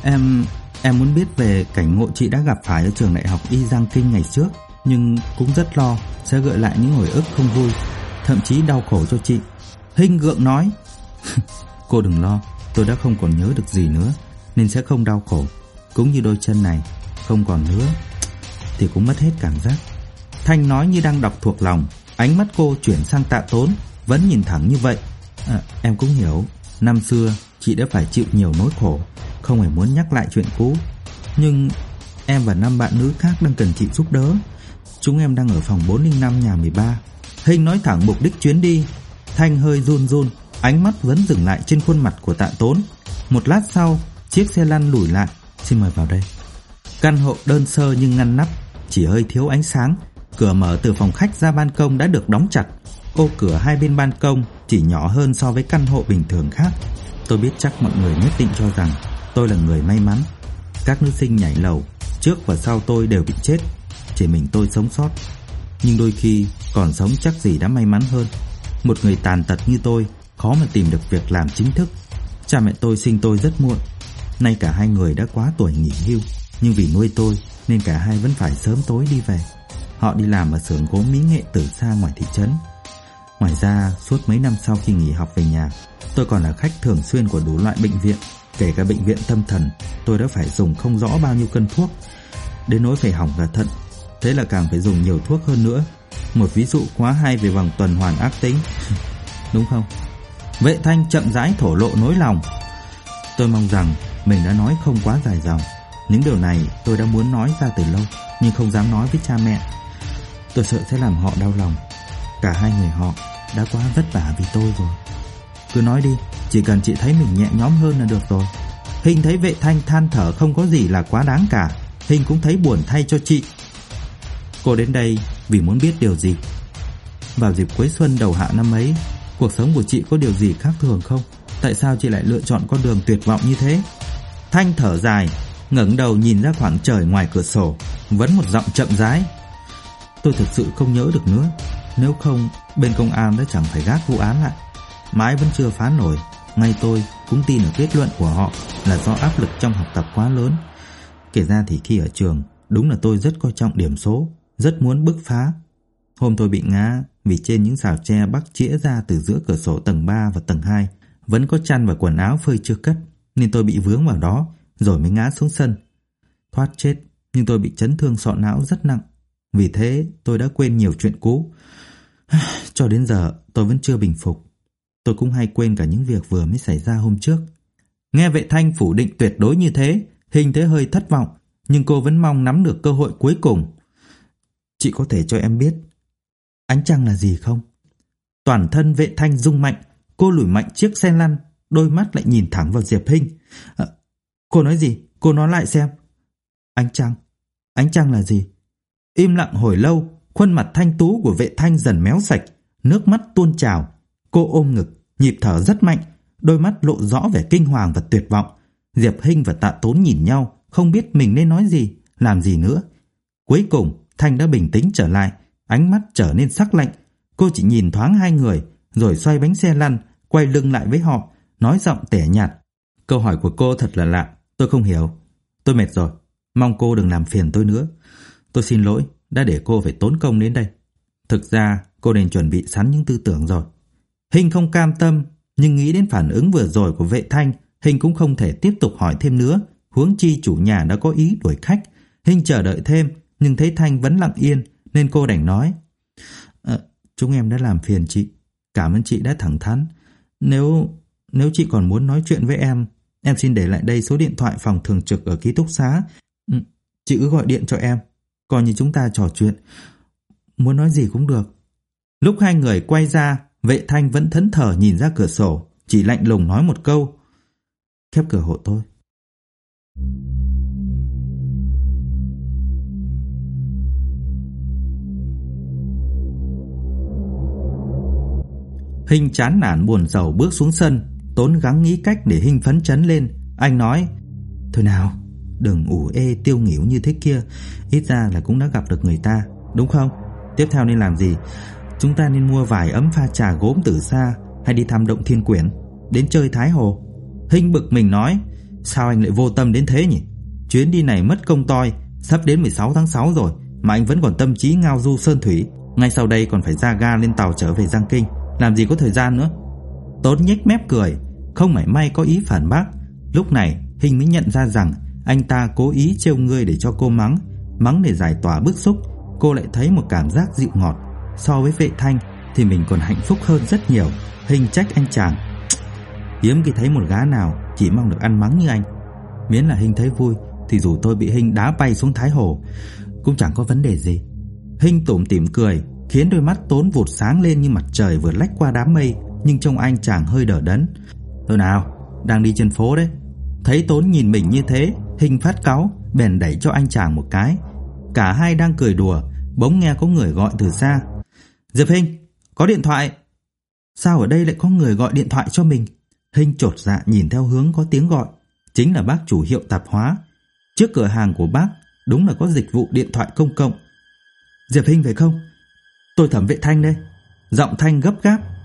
Em muốn biết về cảnh ngộ chị đã gặp phải ở trường Đại học Y Giang Kinh ngày trước, nhưng cũng rất lo sẽ gợi lại những hồi ức không vui, thậm chí đau khổ cho chị. Hinh gượng nói: Cô đừng lo, tôi đã không còn nhớ được gì nữa nên sẽ không đau khổ. Cũng như đôi chân này, không còn nữa thì cũng mất hết cảm giác. Thanh nói như đang đọc thuộc lòng. Ánh mắt cô chuyển sang Tạ Tốn, vẫn nhìn thẳng như vậy. Em cũng hiểu, năm xưa chị đã phải chịu nhiều nỗi khổ, không hề muốn nhắc lại chuyện cũ. Nhưng em và 5 bạn nữ khác đang cần chị giúp đỡ. Chúng em đang ở phòng 405 nhà 13. Hinh nói thẳng mục đích chuyến đi. Thanh hơi run run, ánh mắt vẫn dừng lại trên khuôn mặt của Tạ Tốn. Một lát sau, chiếc xe lăn lùi lại. Xin mời vào đây. Căn hộ đơn sơ nhưng ngăn nắp, chỉ hơi thiếu ánh sáng. Cửa mở từ phòng khách ra ban công đã được đóng chặt. Ô cửa hai bên ban công chỉ nhỏ hơn so với căn hộ bình thường khác. Tôi biết chắc mọi người nhất định cho rằng tôi là người may mắn. Các nữ sinh nhảy lầu trước và sau tôi đều bị chết, chỉ mình tôi sống sót. Nhưng đôi khi còn sống chắc gì đã may mắn hơn. Một người tàn tật như tôi khó mà tìm được việc làm chính thức. Cha mẹ tôi sinh tôi rất muộn, nay cả hai người đã quá tuổi nghỉ hưu, nhưng vì nuôi tôi nên cả hai vẫn phải sớm tối đi về. Họ đi làm ở xưởng gốm mỹ nghệ từ xa ngoài thị trấn. Ngoài ra, suốt mấy năm sau khi nghỉ học về nhà, tôi còn là khách thường xuyên của đủ loại bệnh viện, kể cả bệnh viện tâm thần. Tôi đã phải dùng không rõ bao nhiêu cân thuốc, đến nỗi phải hỏng cả thận. Thế là càng phải dùng nhiều thuốc hơn nữa. Một ví dụ quá hay về vòng tuần hoàn ác tính. Đúng không? Vệ Thanh chậm rãi thổ lộ nỗi lòng. Tôi mong rằng mình đã nói không quá dài dòng. Những điều này tôi đã muốn nói ra từ lâu, nhưng không dám nói với cha mẹ. Tôi sợ sẽ làm họ đau lòng. Cả hai người họ đã quá vất vả vì tôi rồi. Cứ nói đi, chỉ cần chị thấy mình nhẹ nhõm hơn là được rồi. Hình thấy Vệ Thanh than thở không có gì là quá đáng cả. Hình cũng thấy buồn thay cho chị. Cô đến đây vì muốn biết điều gì? Vào dịp cuối xuân đầu hạ năm ấy, cuộc sống của chị có điều gì khác thường không? Tại sao chị lại lựa chọn con đường tuyệt vọng như thế? Thanh thở dài, ngẩng đầu nhìn ra khoảng trời ngoài cửa sổ, vẫn một giọng chậm rãi. Tôi thực sự không nhớ được nữa. Nếu không, bên công an đã chẳng phải gác vụ án lại. Mãi vẫn chưa phá nổi. Ngay tôi cũng tin ở kết luận của họ là do áp lực trong học tập quá lớn. Kể ra thì khi ở trường, đúng là tôi rất coi trọng điểm số, rất muốn bứt phá. Hôm tôi bị ngã vì trên những rào tre bắc chĩa ra từ giữa cửa sổ tầng 3 và tầng 2 vẫn có chăn và quần áo phơi chưa cất, nên tôi bị vướng vào đó rồi mới ngã xuống sân. Thoát chết, nhưng tôi bị chấn thương sọ não rất nặng. Vì thế tôi đã quên nhiều chuyện cũ. Cho đến giờ tôi vẫn chưa bình phục. Tôi cũng hay quên cả những việc vừa mới xảy ra hôm trước. Nghe Vệ Thanh phủ định tuyệt đối như thế, Hình thấy hơi thất vọng, nhưng cô vẫn mong nắm được cơ hội cuối cùng. Chị có thể cho em biết ánh trăng là gì không? Toàn thân Vệ Thanh rung mạnh, cô lùi mạnh chiếc xe lăn, đôi mắt lại nhìn thẳng vào Diệp Hinh. Cô nói gì? Cô nói lại xem. Ánh trăng là gì? Im lặng hồi lâu, khuôn mặt thanh tú của Vệ Thanh dần méo sạch, nước mắt tuôn trào. Cô ôm ngực, nhịp thở rất mạnh, đôi mắt lộ rõ vẻ kinh hoàng và tuyệt vọng. Diệp Hinh và Tạ Tốn nhìn nhau, không biết mình nên nói gì, làm gì nữa. Cuối cùng, Thanh đã bình tĩnh trở lại, ánh mắt trở nên sắc lạnh. Cô chỉ nhìn thoáng hai người, rồi xoay bánh xe lăn, quay lưng lại với họ, nói giọng tẻ nhạt. Câu hỏi của cô thật là lạ, tôi không hiểu. Tôi mệt rồi, mong cô đừng làm phiền tôi nữa. Tôi xin lỗi, đã để cô phải tốn công đến đây. Thực ra, cô nên chuẩn bị sẵn những tư tưởng rồi. Hình không cam tâm, nhưng nghĩ đến phản ứng vừa rồi của Vệ Thanh, Hình cũng không thể tiếp tục hỏi thêm nữa. Huống chi chủ nhà đã có ý đuổi khách. Hình chờ đợi thêm, nhưng thấy Thanh vẫn lặng yên, nên cô đành nói. Chúng em đã làm phiền chị. Cảm ơn chị đã thẳng thắn. Nếu chị còn muốn nói chuyện với em xin để lại đây số điện thoại phòng thường trực ở ký túc xá. Chị cứ gọi điện cho em, coi như chúng ta trò chuyện. Muốn nói gì cũng được. Lúc hai người quay ra, Vệ Thanh vẫn thẫn thờ nhìn ra cửa sổ, chỉ lạnh lùng nói một câu. Khép cửa hộ tôi. Hình chán nản buồn rầu bước xuống sân. Tốn gắng nghĩ cách để Hình phấn chấn lên. Anh nói, thôi nào, đừng ủ ê tiêu nghỉu như thế kia. Ít ra là cũng đã gặp được người ta, đúng không? Tiếp theo nên làm gì? Chúng ta nên mua vài ấm pha trà gốm từ xa, hay đi thăm động Thiên Quyển, đến chơi Thái Hồ. Hình bực mình nói, sao anh lại vô tâm đến thế nhỉ? Chuyến đi này mất công toi, sắp đến 16 tháng 6 rồi mà anh vẫn còn tâm trí ngao du sơn thủy. Ngay sau đây còn phải ra ga lên tàu trở về Giang Kinh, làm gì có thời gian nữa. Tốn nhếch mép cười, không mảy may có ý phản bác. Lúc này Hình mới nhận ra rằng anh ta cố ý trêu ngươi để cho cô mắng để giải tỏa bức xúc. Cô lại thấy một cảm giác dịu ngọt. So với Vệ Thanh thì mình còn hạnh phúc hơn rất nhiều. Hình trách anh chàng, hiếm khi thấy một gã nào chỉ mong được ăn mắng như anh. Miễn là Hình thấy vui thì dù tôi bị Hình đá bay xuống Thái Hồ cũng chẳng có vấn đề gì. Hình tủm tỉm cười, khiến đôi mắt Tốn vụt sáng lên như mặt trời vừa lách qua đám mây. Nhưng trông anh chàng hơi đờ đẫn. Thôi nào, đang đi trên phố đấy. Thấy Tốn nhìn mình như thế, Hình phát cáu, bèn đẩy cho anh chàng một cái. Cả hai đang cười đùa, bỗng nghe có người gọi từ xa. Diệp Hinh, có điện thoại. Sao ở đây lại có người gọi điện thoại cho mình? Hinh chột dạ nhìn theo hướng có tiếng gọi. Chính là bác chủ hiệu tạp hóa. Trước cửa hàng của bác đúng là có dịch vụ điện thoại công cộng. Diệp Hinh phải không? Tôi Thẩm Vệ Thanh đây. Giọng Thanh gấp gáp,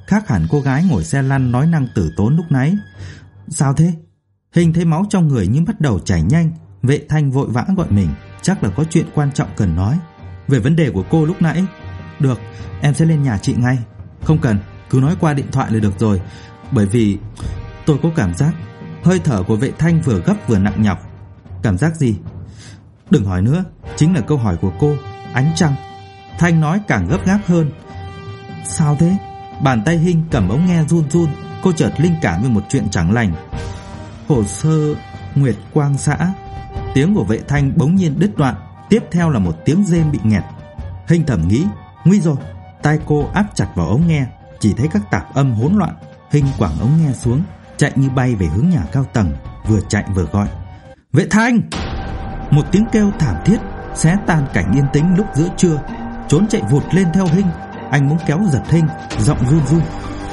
khác hẳn cô gái ngồi xe lăn nói năng tử tốn lúc nãy. Sao thế? Hình thấy máu trong người nhưng bắt đầu chảy nhanh. Vệ Thanh vội vã gọi mình, chắc là có chuyện quan trọng cần nói. Về vấn đề của cô lúc nãy. Được, em sẽ lên nhà chị ngay. Không cần, cứ nói qua điện thoại là được rồi. Bởi vì tôi có cảm giác. Hơi thở của Vệ Thanh vừa gấp vừa nặng nhọc. Cảm giác gì? Đừng hỏi nữa, chính là câu hỏi của cô. Ánh trăng. Thanh nói càng gấp gáp hơn. Sao thế? Bàn tay Hinh cầm ống nghe run run. Cô chợt linh cảm về một chuyện chẳng lành. Hồ sơ Nguyệt Quang xã. Tiếng của Vệ Thanh bỗng nhiên đứt đoạn, tiếp theo là một tiếng rên bị nghẹt. Hinh thầm nghĩ, nguy rồi. Tai cô áp chặt vào ống nghe, chỉ thấy các tạp âm hỗn loạn. Hinh quẳng ống nghe xuống, chạy như bay về hướng nhà cao tầng, vừa chạy vừa gọi. Vệ Thanh! Một tiếng kêu thảm thiết xé tan cảnh yên tĩnh lúc giữa trưa. Trốn chạy vụt lên theo Hinh. Anh muốn kéo giật Hinh, giọng run run.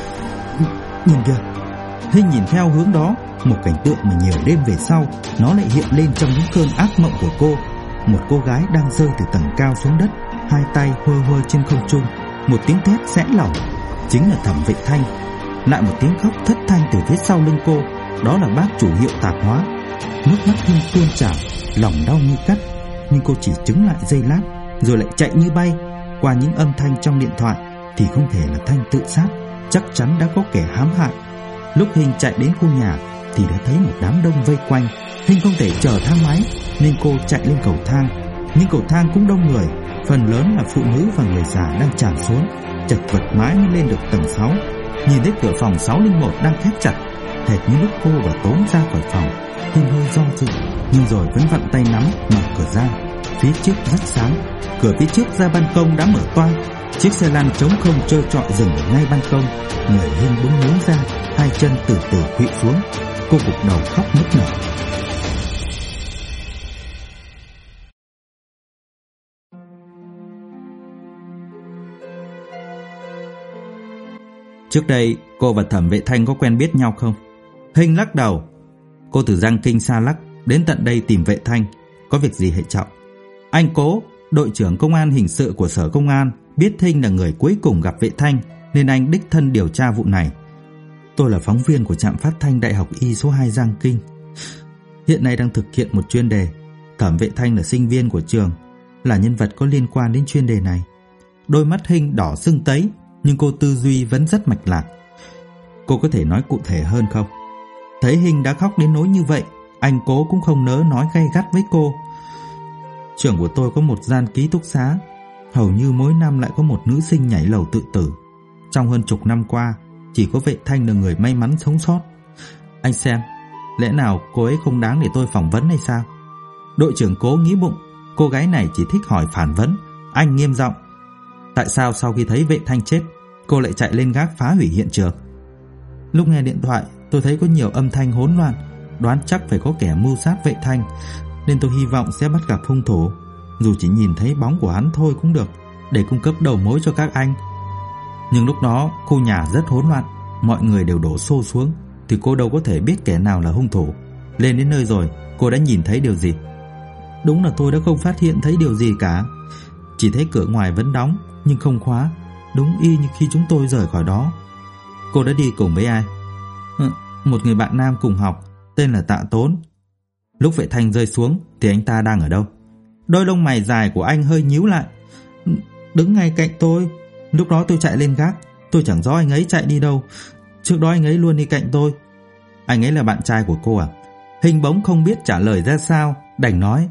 Nhìn kìa! Hinh nhìn theo hướng đó. Một cảnh tượng mà nhiều đêm về sau nó lại hiện lên trong những cơn ác mộng của cô. Một cô gái đang rơi từ tầng cao xuống đất, hai tay hơ hơ trên không trung. Một tiếng thét xẽ lòng, chính là Thẩm Vệ Thanh. Lại một tiếng khóc thất thanh từ phía sau lưng cô, đó là bác chủ hiệu tạp hóa. Nước mắt Hinh tuôn trào, lòng đau như cắt. Nhưng cô chỉ chứng lại giây lát, rồi lại chạy như bay. Qua những âm thanh trong điện thoại thì không thể là Thanh tự sát, chắc chắn đã có kẻ hãm hại. Lúc Hinh chạy đến khu nhà thì đã thấy một đám đông vây quanh. Hinh không thể chờ thang máy nên cô chạy lên cầu thang. Nhưng cầu thang cũng đông người, phần lớn là phụ nữ và người già đang tràn xuống. Chật vật mãi mới lên được tầng 6. Nhìn thấy cửa phòng 601 đang khép chặt, hệt như lúc cô và Tốn ra khỏi phòng. Hinh hơi do dự, nhưng rồi vẫn vặn tay nắm mở cửa ra. Phía trước rất sáng, cửa phía trước ra ban công đã mở toang. Chiếc xe lăn trống không trơ trọi dừng ở ngay ban công. Người Hinh búng nhún ra, hai chân từ từ khuỵu xuống. Cô gục đầu khóc nức nở. Trước đây cô và Thẩm Vệ Thanh có quen biết nhau không? Hinh lắc đầu. Cô từ Giang Kinh xa lắc đến tận đây tìm Vệ Thanh. Có việc gì hệ trọng? Anh Cố, đội trưởng công an hình sự của Sở Công an, biết Hinh là người cuối cùng gặp Vệ Thanh nên anh đích thân điều tra vụ này. Tôi là phóng viên của trạm phát thanh Đại học Y số 2 Giang Kinh. Hiện nay đang thực hiện một chuyên đề. Thẩm Vệ Thanh là sinh viên của trường, là nhân vật có liên quan đến chuyên đề này. Đôi mắt Hinh đỏ sưng tấy, nhưng cô tư duy vẫn rất mạch lạc. Cô có thể nói cụ thể hơn không? Thấy Hinh đã khóc đến nỗi như vậy, anh Cố cũng không nỡ nói gay gắt với cô. Trường của tôi có một gian ký túc xá, hầu như mỗi năm lại có một nữ sinh nhảy lầu tự tử. Trong hơn chục năm qua, chỉ có Vệ Thanh là người may mắn sống sót. Anh xem, lẽ nào cô ấy không đáng để tôi phỏng vấn hay sao? Đội trưởng Cố nghĩ bụng, cô gái này chỉ thích hỏi phản vấn. Anh nghiêm giọng. Tại sao sau khi thấy Vệ Thanh chết, cô lại chạy lên gác phá hủy hiện trường? Lúc nghe điện thoại, tôi thấy có nhiều âm thanh hỗn loạn, đoán chắc phải có kẻ mưu sát Vệ Thanh, nên tôi hy vọng sẽ bắt gặp hung thủ. Dù chỉ nhìn thấy bóng của hắn thôi cũng được, để cung cấp đầu mối cho các anh. Nhưng lúc đó khu nhà rất hỗn loạn, mọi người đều đổ xô xuống, thì cô đâu có thể biết kẻ nào là hung thủ. Lên đến nơi rồi, cô đã nhìn thấy điều gì? Đúng là tôi đã không phát hiện thấy điều gì cả. Chỉ thấy cửa ngoài vẫn đóng nhưng không khóa, đúng y như khi chúng tôi rời khỏi đó. Cô đã đi cùng với ai? Một người bạn nam cùng học, tên là Tạ Tốn. Lúc Vệ Thanh rơi xuống thì anh ta đang ở đâu? Đôi lông mày dài của anh hơi nhíu lại. Đứng ngay cạnh tôi. Lúc đó tôi chạy lên gác, tôi chẳng rõ anh ấy chạy đi đâu. Trước đó anh ấy luôn đi cạnh tôi. Anh ấy là bạn trai của cô à? Hinh bỗng không biết trả lời ra sao, đành nói.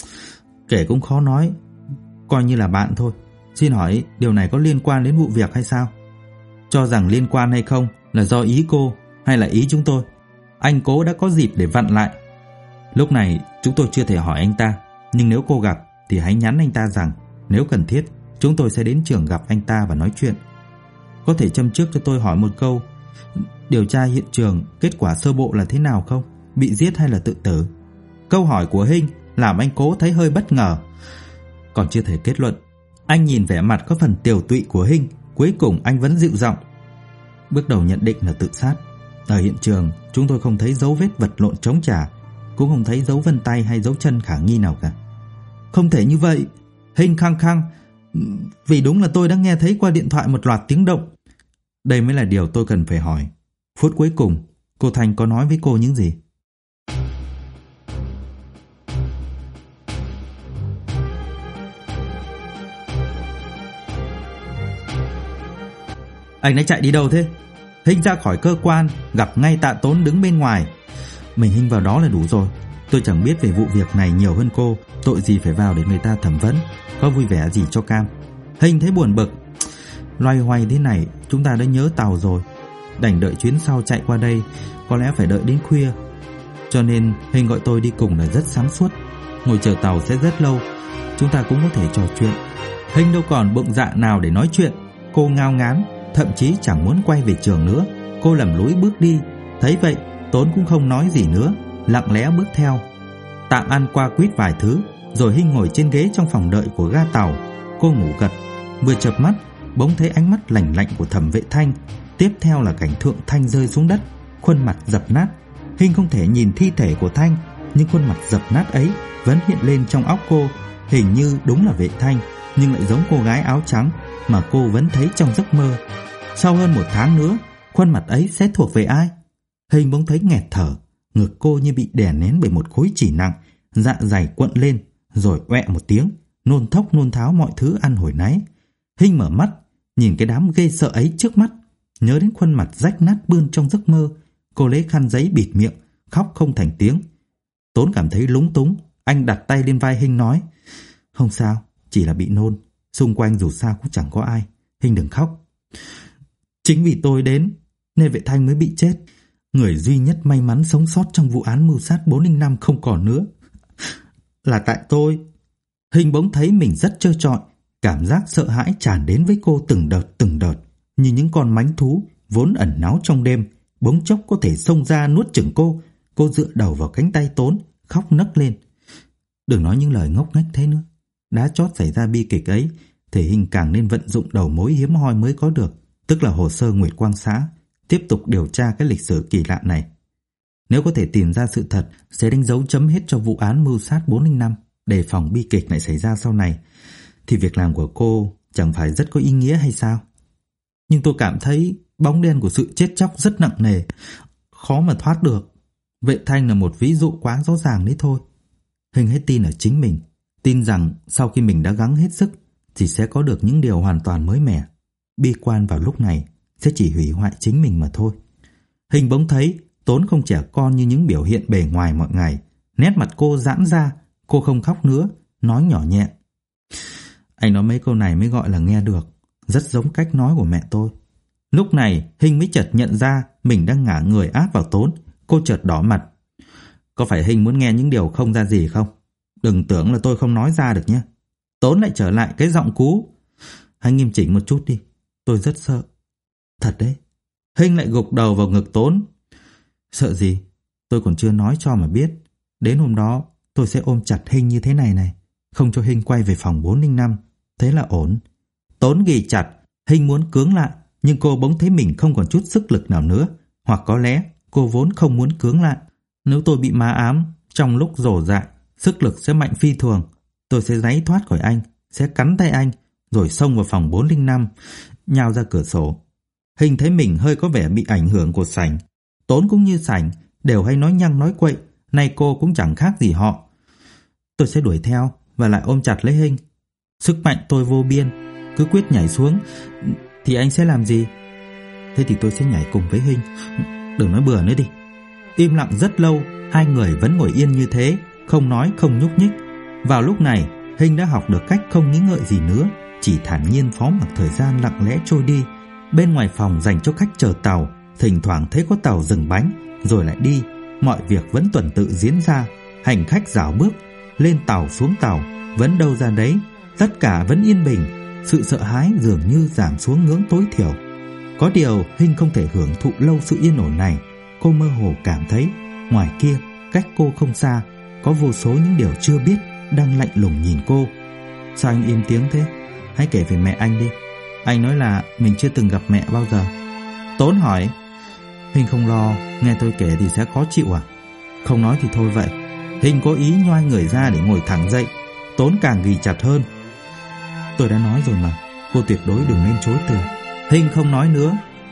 Kể cũng khó nói, coi như là bạn thôi. Xin hỏi điều này có liên quan đến vụ việc hay sao? Cho rằng liên quan hay không là do ý cô hay là ý chúng tôi? Anh Cố đã có dịp để vặn lại. Lúc này chúng tôi chưa thể hỏi anh ta, nhưng nếu cô gặp thì hãy nhắn anh ta rằng nếu cần thiết chúng tôi sẽ đến trường gặp anh ta và nói chuyện. Có thể châm trước cho tôi hỏi một câu, điều tra hiện trường kết quả sơ bộ là thế nào không? Bị giết hay là tự tử? Câu hỏi của Hinh làm anh Cố thấy hơi bất ngờ. Còn chưa thể kết luận, anh nhìn vẻ mặt có phần tiều tụy của Hinh, cuối cùng anh vẫn dịu giọng. Bước đầu nhận định là tự sát. Ở hiện trường chúng tôi không thấy dấu vết vật lộn chống trả, cũng không thấy dấu vân tay hay dấu chân khả nghi nào cả. Không thể như vậy. Hinh khăng khăng. Vì đúng là tôi đã nghe thấy qua điện thoại một loạt tiếng động. Đây mới là điều tôi cần phải hỏi. Phút cuối cùng, cô Thanh có nói với cô những gì? Anh đã chạy đi đâu thế? Hinh ra khỏi cơ quan, gặp ngay Tạ Tốn đứng bên ngoài. Mình Hinh vào đó là đủ rồi. Tôi chẳng biết về vụ việc này nhiều hơn cô, tội gì phải vào để người ta thẩm vấn. Có vui vẻ gì cho cam. Hinh thấy buồn bực. Loay hoay thế này, chúng ta đã nhớ tàu rồi. Đành đợi chuyến sau chạy qua đây, có lẽ phải đợi đến khuya. Cho nên Hinh gọi tôi đi cùng là rất sáng suốt. Ngồi chờ tàu sẽ rất lâu, chúng ta cũng có thể trò chuyện. Hinh đâu còn bụng dạ nào để nói chuyện. Cô ngao ngán, thậm chí chẳng muốn quay về trường nữa. Cô lầm lũi bước đi. Thấy vậy, Tốn cũng không nói gì nữa, lặng lẽ bước theo. Tạm ăn qua quýt vài thứ, rồi Hinh ngồi trên ghế trong phòng đợi của ga tàu. Cô ngủ gật, vừa chợp mắt bỗng thấy ánh mắt lạnh lạnh của Thẩm Vệ Thanh. Tiếp theo là cảnh Thượng Thanh rơi xuống đất, khuôn mặt dập nát. Hinh không thể nhìn thi thể của Thanh, nhưng khuôn mặt dập nát ấy vẫn hiện lên trong óc cô. Hình như đúng là Vệ Thanh, nhưng lại giống cô gái áo trắng mà cô vẫn thấy trong giấc mơ. Sau hơn 1 tháng nữa, khuôn mặt ấy sẽ thuộc về ai? Hinh bỗng thấy nghẹt thở, ngực cô như bị đè nén bởi một khối chì nặng, dạ dày cuộn lên, rồi oẹ một tiếng, nôn thốc nôn tháo mọi thứ ăn hồi nãy. Hinh mở mắt, nhìn cái đám ghê sợ ấy trước mắt, nhớ đến khuôn mặt rách nát bươn trong giấc mơ. Cô lấy khăn giấy bịt miệng, khóc không thành tiếng. Tốn cảm thấy lúng túng, anh đặt tay lên vai Hinh nói: "Không sao, chỉ là bị nôn, xung quanh dù sao cũng chẳng có ai. Hinh đừng khóc. Chính vì tôi đến nên Vệ Thanh mới bị chết. Người duy nhất may mắn sống sót trong vụ án mưu sát 405 không còn nữa. Là tại tôi." Hinh bỗng thấy mình rất trơ trọi, cảm giác sợ hãi tràn đến với cô từng đợt, như những con mãnh thú vốn ẩn náu trong đêm, bỗng chốc có thể xông ra nuốt chửng cô. Cô dựa đầu vào cánh tay Tốn, khóc nấc lên. Đừng nói những lời ngốc nghếch thế nữa. Đã chót xảy ra bi kịch ấy, thì Hinh càng nên vận dụng đầu mối hiếm hoi mới có được, tức là hồ sơ Nguyệt Quang xã, tiếp tục điều tra cái lịch sử kỳ lạ này. Nếu có thể tìm ra sự thật, sẽ đánh dấu chấm hết cho vụ án mưu sát 405, đề phòng bi kịch lại xảy ra sau này, thì việc làm của cô chẳng phải rất có ý nghĩa hay sao? Nhưng tôi cảm thấy bóng đen của sự chết chóc rất nặng nề, khó mà thoát được. Vệ Thanh là một ví dụ quá rõ ràng đấy thôi. Hinh hãy tin ở chính mình, tin rằng sau khi mình đã gắng hết sức thì sẽ có được những điều hoàn toàn mới mẻ. Bi quan vào lúc này sẽ chỉ hủy hoại chính mình mà thôi. Hinh bỗng thấy Tốn không trẻ con như những biểu hiện bề ngoài mọi ngày. Nét mặt cô giãn ra, cô không khóc nữa, nói nhỏ nhẹ: "Anh nói mấy câu này mới gọi là nghe được, rất giống cách nói của mẹ tôi." Lúc này Hinh mới chợt nhận ra mình đang ngả người áp vào Tốn. Cô chợt đỏ mặt. "Có phải Hinh muốn nghe những điều không ra gì không? Đừng tưởng là tôi không nói ra được nhé." Tốn lại trở lại cái giọng cú: "Hãy nghiêm chỉnh một chút đi, tôi rất sợ." "Thật đấy." Hinh lại gục đầu vào ngực Tốn. "Sợ gì? Tôi còn chưa nói cho mà biết. Đến hôm đó tôi sẽ ôm chặt Hinh như thế này này, không cho Hinh quay về phòng 405. Thế là ổn." Tốn ghì chặt. Hinh muốn cưỡng lại, nhưng cô bỗng thấy mình không còn chút sức lực nào nữa. Hoặc có lẽ cô vốn không muốn cưỡng lại. Nếu tôi bị ma ám, trong lúc rổ dại, sức lực sẽ mạnh phi thường. Tôi sẽ giãy thoát khỏi anh, sẽ cắn tay anh, rồi xông vào phòng 405, nhào ra cửa sổ. Hinh thấy mình hơi có vẻ bị ảnh hưởng của Sảnh. Tốn cũng như Sảnh, đều hay nói nhăng nói quậy. Nay cô cũng chẳng khác gì họ. Tôi sẽ đuổi theo và lại ôm chặt lấy Hinh. Sức mạnh tôi vô biên, cứ quyết nhảy xuống. Thì anh sẽ làm gì? Thế thì tôi sẽ nhảy cùng với Hinh. Đừng nói bừa nữa đi." Im lặng rất lâu, hai người vẫn ngồi yên như thế, không nói không nhúc nhích. Vào lúc này, Hinh đã học được cách không nghĩ ngợi gì nữa, chỉ thản nhiên phó mặc thời gian lặng lẽ trôi đi. Bên ngoài phòng dành cho khách chờ tàu, thỉnh thoảng thấy có tàu dừng bánh rồi lại đi. Mọi việc vẫn tuần tự diễn ra. Hành khách rảo bước lên tàu xuống tàu, vẫn đâu ra đấy. Tất cả vẫn yên bình. Sự sợ hãi dường như giảm xuống ngưỡng tối thiểu. Có điều Hinh không thể hưởng thụ lâu sự yên ổn này. Cô mơ hồ cảm thấy ngoài kia, cách cô không xa, có vô số những điều chưa biết đang lạnh lùng nhìn cô. "Sao anh im tiếng thế? Hãy kể về mẹ anh đi. Anh nói là mình chưa từng gặp mẹ bao giờ." Tốn hỏi. Hinh không lo, nghe tôi kể thì sẽ khó chịu à? Không nói thì thôi vậy. Hinh có ý nhoai người ra để ngồi thẳng dậy. Tốn càng ghì chặt hơn. "Tôi đã nói rồi mà, cô tuyệt đối đừng nên chối từ." Hinh không nói nữa.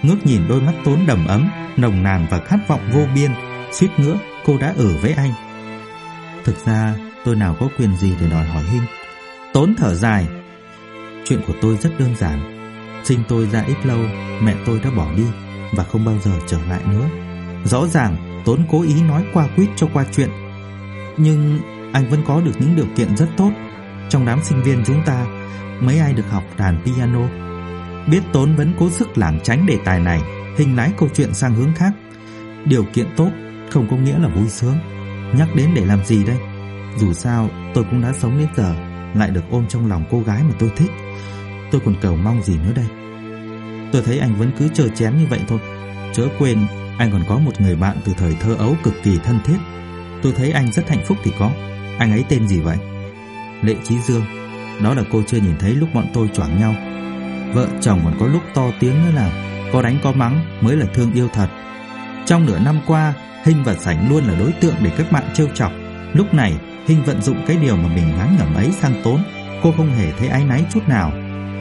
ngước nhìn đôi mắt Tốn đầm ấm, nồng nàn và khát vọng vô biên, suýt nữa cô đã ở với anh. Thực ra tôi nào có quyền gì để đòi hỏi Hinh. Tốn thở dài. Chuyện của tôi rất đơn giản. Sinh tôi ra ít lâu, mẹ tôi đã bỏ đi và không bao giờ trở lại nữa. Rõ ràng Tốn cố ý nói qua quýt cho qua chuyện. Nhưng anh vẫn có được những điều kiện rất tốt. Trong đám sinh viên chúng ta, mấy ai được học đàn piano. Biết Tốn vẫn cố sức lảng tránh đề tài này, Hinh lái câu chuyện sang hướng khác. Điều kiện tốt không có nghĩa là vui sướng. Nhắc đến để làm gì đây? Dù sao tôi cũng đã sống đến giờ, lại được ôm trong lòng cô gái mà tôi thích. Tôi còn cầu mong gì nữa đây? Tôi thấy anh vẫn cứ chơ chén như vậy thôi. Chớ quên anh còn có một người bạn từ thời thơ ấu cực kỳ thân thiết. Tôi thấy anh rất hạnh phúc thì có. Anh ấy tên gì vậy? Lệ Chí Dương. Đó là cô chưa nhìn thấy lúc bọn tôi choảng nhau. Vợ chồng còn có lúc to tiếng nữa là có đánh có mắng mới là thương yêu thật. Trong nửa năm qua, Hinh và Sảnh luôn là đối tượng để các bạn trêu chọc. Lúc này Hinh vận dụng cái điều mà mình ngán ngẩm ấy sang Tốn. Cô không hề thấy áy náy chút nào.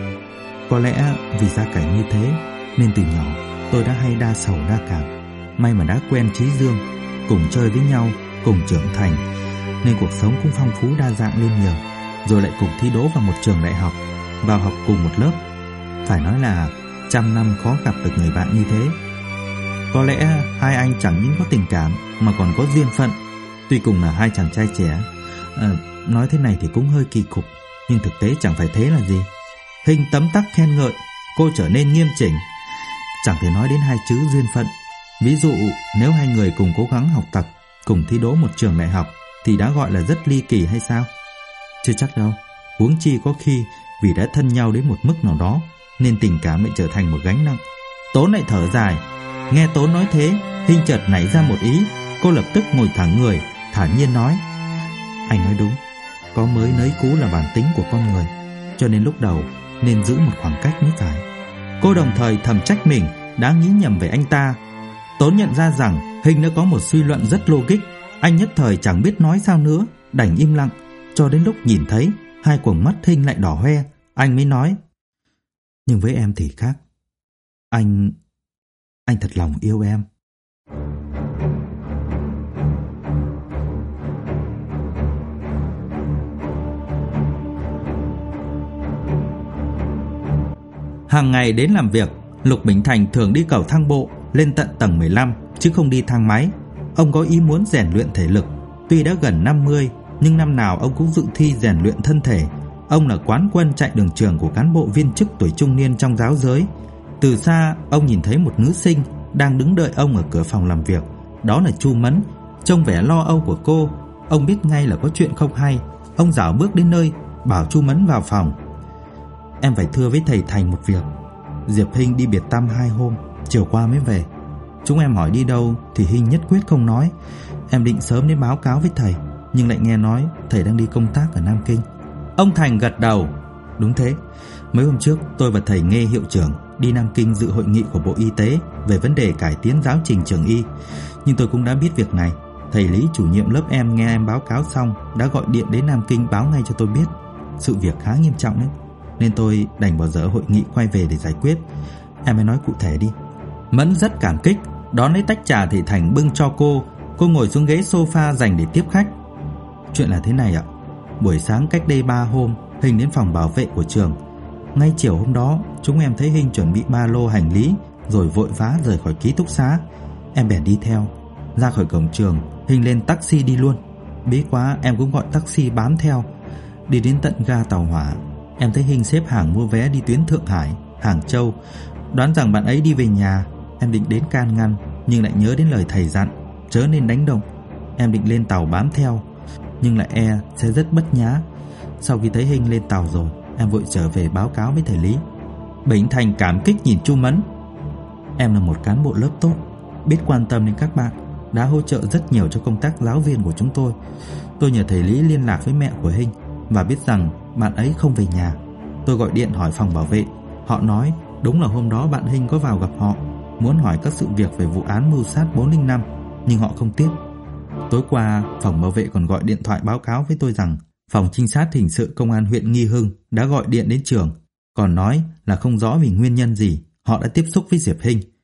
Có lẽ vì gia cảnh như thế nên từ nhỏ tôi đã hay đa sầu đa cảm. May mà đã quen Chí Dương, cùng chơi với nhau, cùng trưởng thành, nên cuộc sống cũng phong phú đa dạng lên nhiều. Rồi lại cùng thi đỗ vào một trường đại học, vào học cùng một lớp. Phải nói là trăm năm khó gặp được người bạn như thế. Có lẽ hai anh chẳng những có tình cảm mà còn có duyên phận. Tuy cùng là hai chàng trai trẻ. Nói thế này thì cũng hơi kỳ cục, nhưng thực tế chẳng phải thế là gì. Hinh tấm tắc khen ngợi, cô trở nên nghiêm chỉnh. Chẳng thể nói đến hai chữ duyên phận. Ví dụ nếu hai người cùng cố gắng học tập, cùng thi đỗ một trường đại học thì đã gọi là rất ly kỳ hay sao? Chưa chắc đâu. Huống chi có khi vì đã thân nhau đến một mức nào đó nên tình cảm lại trở thành một gánh nặng. Tốn lại thở dài. Nghe Tốn nói thế, Hinh chợt nảy ra một ý. Cô lập tức ngồi thẳng người, thản nhiên nói: Anh nói đúng, có mới nấy cũ là bản tính của con người, cho nên lúc đầu nên giữ một khoảng cách mới phải. Cô đồng thời thầm trách mình đã nghĩ nhầm về anh ta. Tốn nhận ra rằng Hinh đã có một suy luận rất logic. Anh nhất thời chẳng biết nói sao nữa, đành im lặng. Cho đến lúc nhìn thấy hai quầng mắt Hinh lại đỏ hoe, anh mới nói: Nhưng với em thì khác. Anh thật lòng yêu em. Hàng ngày đến làm việc, Lục Bình Thành thường đi cầu thang bộ lên tận tầng 15 chứ không đi thang máy. Ông có ý muốn rèn luyện thể lực. Tuy đã gần 50 nhưng năm nào ông cũng dự thi rèn luyện thân thể. Ông là quán quân chạy đường trường của cán bộ viên chức tuổi trung niên trong giáo giới. Từ xa ông nhìn thấy một nữ sinh đang đứng đợi ông ở cửa phòng làm việc. Đó là Chu Mẫn. Trông vẻ lo âu của cô, ông biết ngay là có chuyện không hay. Ông rảo bước đến nơi, bảo Chu Mẫn vào phòng. Em phải thưa với thầy Thành một việc. Diệp Hinh đi biệt tăm 2 hôm, chiều qua mới về. Chúng em hỏi đi đâu thì Hinh nhất quyết không nói. Em định sớm đến báo cáo với thầy, nhưng lại nghe nói thầy đang đi công tác ở Nam Kinh. Ông Thành gật đầu. Đúng thế, mấy hôm trước tôi và thầy Nghê hiệu trưởng đi Nam Kinh dự hội nghị của Bộ Y tế về vấn đề cải tiến giáo trình trường y. Nhưng tôi cũng đã biết việc này. Thầy Lý chủ nhiệm lớp em nghe em báo cáo xong đã gọi điện đến Nam Kinh báo ngay cho tôi biết. Sự việc khá nghiêm trọng đấy, nên tôi đành bỏ dở hội nghị quay về để giải quyết. Em hãy nói cụ thể đi. Mẫn rất cảm kích, đón lấy tách trà thầy Thành bưng cho cô. Cô ngồi xuống ghế sofa dành để tiếp khách. Chuyện là thế này ạ. Buổi sáng cách đây 3 hôm, Hinh đến phòng bảo vệ của trường. Ngay chiều hôm đó, chúng em thấy Hinh chuẩn bị ba lô hành lý rồi vội vã rời khỏi ký túc xá. Em bèn đi theo. Ra khỏi cổng trường, Hinh lên taxi đi luôn. Bí quá em cũng gọi taxi bám theo. Đi đến tận ga tàu hỏa, em thấy Hinh xếp hàng mua vé đi tuyến Thượng Hải, Hàng Châu. Đoán rằng bạn ấy đi về nhà. Em định đến can ngăn, nhưng lại nhớ đến lời thầy dặn chớ nên đánh động. Em định lên tàu bám theo, nhưng lại sẽ rất bất nhá. Sau khi thấy Hinh lên tàu rồi, em vội trở về báo cáo với thầy Lý. Bình Thành cảm kích nhìn Chu Mẫn. Em là một cán bộ lớp tốt, biết quan tâm đến các bạn, đã hỗ trợ rất nhiều cho công tác giáo viên của chúng tôi. Tôi nhờ thầy Lý liên lạc với mẹ của Hinh và biết rằng bạn ấy không về nhà. Tôi gọi điện hỏi phòng bảo vệ. Họ nói đúng là hôm đó bạn Hinh có vào gặp họ, muốn hỏi các sự việc về vụ án mưu sát 405, nhưng họ không tiếp. Tối qua, phòng bảo vệ còn gọi điện thoại báo cáo với tôi rằng phòng trinh sát hình sự công an huyện Nghi Hưng đã gọi điện đến trường, còn nói là không rõ vì nguyên nhân gì họ đã tiếp xúc với Diệp Hinh.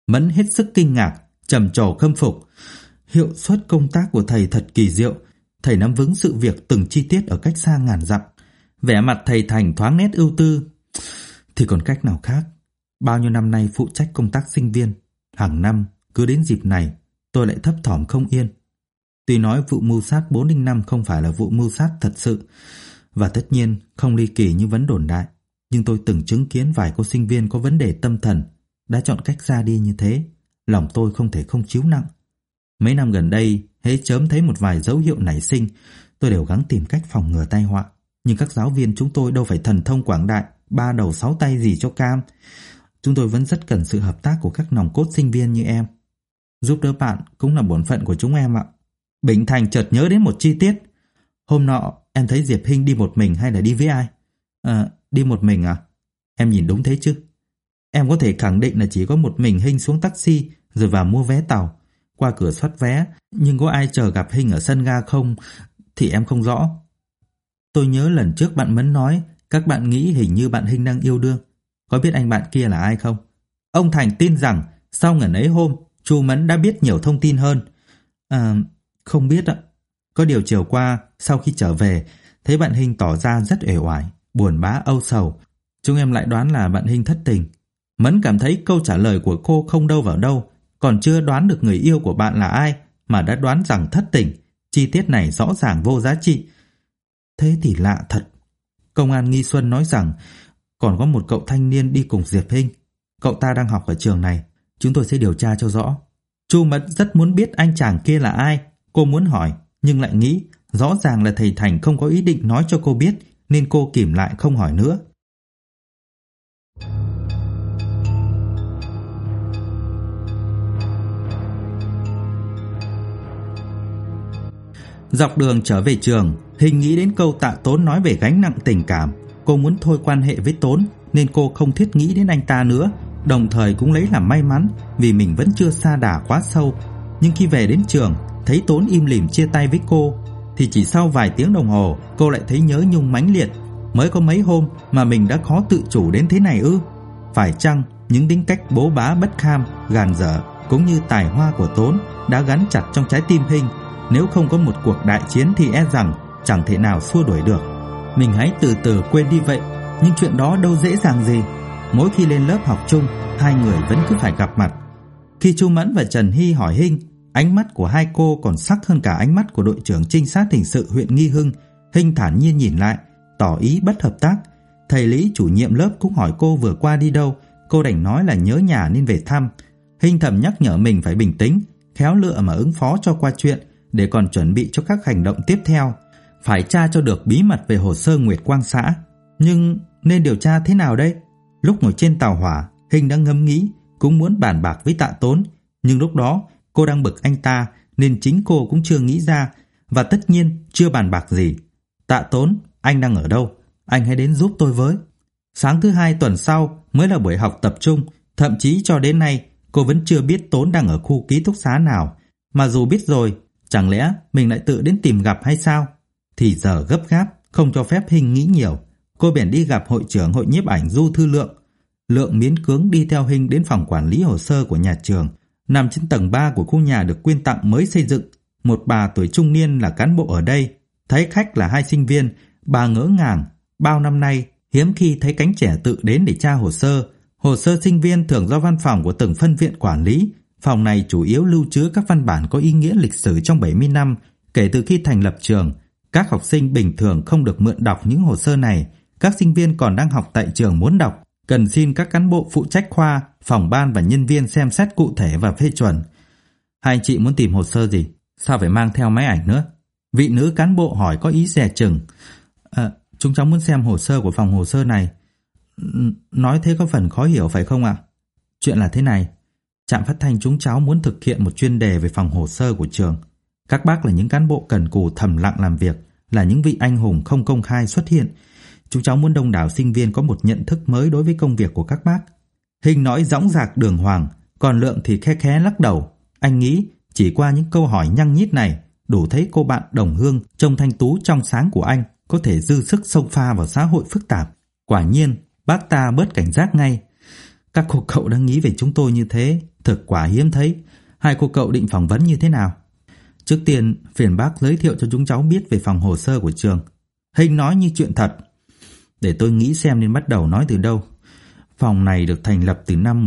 Mẫn hết sức kinh ngạc, trầm trồ khâm phục. Hiệu suất công tác của thầy thật kỳ diệu. Thầy nắm vững sự việc từng chi tiết ở cách xa ngàn dặm. Vẻ mặt thầy Thành thoáng nét ưu tư. Thì còn cách nào khác? Bao nhiêu năm nay phụ trách công tác sinh viên, hàng năm cứ đến dịp này tôi lại thấp thỏm không yên. Tuy nói vụ mưu sát 405 không phải là vụ mưu sát thật sự, và tất nhiên không ly kỳ như vấn đồn đại, nhưng tôi từng chứng kiến vài cô sinh viên có vấn đề tâm thần đã chọn cách ra đi như thế. Lòng tôi không thể không chiếu nặng. Mấy năm gần đây, hễ chớm thấy một vài dấu hiệu nảy sinh, tôi đều gắng tìm cách phòng ngừa tai họa. Nhưng các giáo viên chúng tôi đâu phải thần thông quảng đại, 3 đầu 6 tay gì cho cam. Chúng tôi vẫn rất cần sự hợp tác của các nòng cốt sinh viên như em. Giúp đỡ bạn cũng là bổn phận của chúng em ạ. Bình Thành chợt nhớ đến một chi tiết. Hôm nọ em thấy Diệp Hinh đi một mình hay là đi với ai? Đi một mình à? Em nhìn đúng thế chứ? Em có thể khẳng định là chỉ có một mình Hinh xuống taxi rồi vào mua vé tàu, qua cửa soát vé, nhưng có ai chờ gặp Hinh ở sân ga không thì em không rõ. Tôi nhớ lần trước bạn Mẫn nói các bạn nghĩ hình như bạn Hinh đang yêu đương. Có biết anh bạn kia là ai không? Ông Thành tin rằng sau ngần ấy hôm, Chu Mẫn đã biết nhiều thông tin hơn. Không biết ạ. Có điều chiều qua, sau khi trở về, thấy bạn Hinh tỏ ra rất uể oải, buồn bã âu sầu. Chúng em lại đoán là bạn Hinh thất tình. Mẫn cảm thấy câu trả lời của cô không đâu vào đâu, còn chưa đoán được người yêu của bạn là ai mà đã đoán rằng thất tình. Chi tiết này rõ ràng vô giá trị. Thế thì lạ thật. Công an Nghi Xuân nói rằng còn có một cậu thanh niên đi cùng Diệp Hinh. Cậu ta đang học ở trường này. Chúng tôi sẽ điều tra cho rõ. Chu Mẫn rất muốn biết anh chàng kia là ai. Cô muốn hỏi, nhưng lại nghĩ rõ ràng là thầy Thành không có ý định nói cho cô biết, nên cô kìm lại không hỏi nữa. Dọc đường trở về trường, Hinh nghĩ đến câu Tạ Tốn nói về gánh nặng tình cảm. Cô muốn thôi quan hệ với Tốn, nên cô không thiết nghĩ đến anh ta nữa, đồng thời cũng lấy làm may mắn vì mình vẫn chưa sa đà quá sâu. Nhưng khi về đến trường, thấy Tốn im lìm chia tay với cô, thì chỉ sau vài tiếng đồng hồ, cô lại thấy nhớ nhung mãnh liệt. Mới có mấy hôm mà mình đã khó tự chủ đến thế này ư? Phải chăng những tính cách bố bá bất kham, gàn dở cũng như tài hoa của Tốn đã gắn chặt trong trái tim Hinh? Nếu không có một cuộc đại chiến thì e rằng chẳng thể nào xua đuổi được. Mình hãy từ từ quên đi vậy. Nhưng chuyện đó đâu dễ dàng gì. Mỗi khi lên lớp học chung, hai người vẫn cứ phải gặp mặt. Khi Chu Mẫn và Trần Hy hỏi Hinh, ánh mắt của hai cô còn sắc hơn cả ánh mắt của đội trưởng trinh sát hình sự huyện Nghi Hưng. Hinh thản nhiên nhìn lại, tỏ ý bất hợp tác. Thầy Lý chủ nhiệm lớp cũng hỏi cô vừa qua đi đâu. Cô đành nói là nhớ nhà nên về thăm. Hinh thầm nhắc nhở mình phải bình tĩnh, khéo lựa mà ứng phó cho qua chuyện, để còn chuẩn bị cho các hành động tiếp theo. Phải tra cho được bí mật về hồ sơ Nguyệt Quang xã. Nhưng nên điều tra thế nào đây? Lúc ngồi trên tàu hỏa, Hinh đã ngẫm nghĩ, cũng muốn bàn bạc với Tạ Tốn. Nhưng lúc đó cô đang bực anh ta, nên chính cô cũng chưa nghĩ ra, và tất nhiên chưa bàn bạc gì. Tạ Tốn, anh đang ở đâu? Anh hãy đến giúp tôi với. Sáng thứ hai tuần sau mới là buổi học tập trung. Thậm chí cho đến nay cô vẫn chưa biết Tốn đang ở khu ký túc xá nào. Mà dù biết rồi, chẳng lẽ mình lại tự đến tìm gặp hay sao? Thì giờ gấp gáp, không cho phép Hinh nghĩ nhiều. Cô bèn đi gặp hội trưởng hội nhiếp ảnh Du Thư Lượng. Lượng miễn cưỡng đi theo Hinh đến phòng quản lý hồ sơ của nhà trường, nằm trên tầng 3 của khu nhà được quyên tặng mới xây dựng. Một bà tuổi trung niên là cán bộ ở đây, thấy khách là hai sinh viên, bà ngỡ ngàng. Bao năm nay hiếm khi thấy cánh trẻ tự đến để tra hồ sơ. Hồ sơ sinh viên thường do văn phòng của từng phân viện quản lý. Phòng này chủ yếu lưu trữ các văn bản có ý nghĩa lịch sử trong 70 năm kể từ khi thành lập trường. Các học sinh bình thường không được mượn đọc những hồ sơ này. Các sinh viên còn đang học tại trường muốn đọc, cần xin các cán bộ phụ trách khoa, phòng ban và nhân viên xem xét cụ thể và phê chuẩn. Hai anh chị muốn tìm hồ sơ gì? Sao phải mang theo máy ảnh nữa? Vị nữ cán bộ hỏi có ý dè chừng. Chúng cháu muốn xem hồ sơ của phòng hồ sơ này. Nói thế có phần khó hiểu phải không ạ? Chuyện là thế này. Trạm phát thanh chúng cháu muốn thực hiện một chuyên đề về phòng hồ sơ của trường. Các bác là những cán bộ cần cù thầm lặng làm việc, là những vị anh hùng không công khai xuất hiện. Chúng cháu muốn đông đảo sinh viên có một nhận thức mới đối với công việc của các bác. Hinh nói dõng dạc đường hoàng, còn Lượng thì khe khé lắc đầu. Anh nghĩ chỉ qua những câu hỏi nhăng nhít này, đủ thấy cô bạn đồng hương trông thanh tú trong sáng của anh có thể dư sức xông pha vào xã hội phức tạp. Quả nhiên, bác ta bớt cảnh giác ngay. Các cô cậu đang nghĩ về chúng tôi như thế, Thực quả hiếm thấy. Hai cô cậu định phỏng vấn như thế nào? Trước tiên, phiền bác giới thiệu cho chúng cháu biết về phòng hồ sơ của trường. Hình nói như chuyện thật. Để tôi nghĩ xem nên bắt đầu nói từ đâu. Phòng này được thành lập từ năm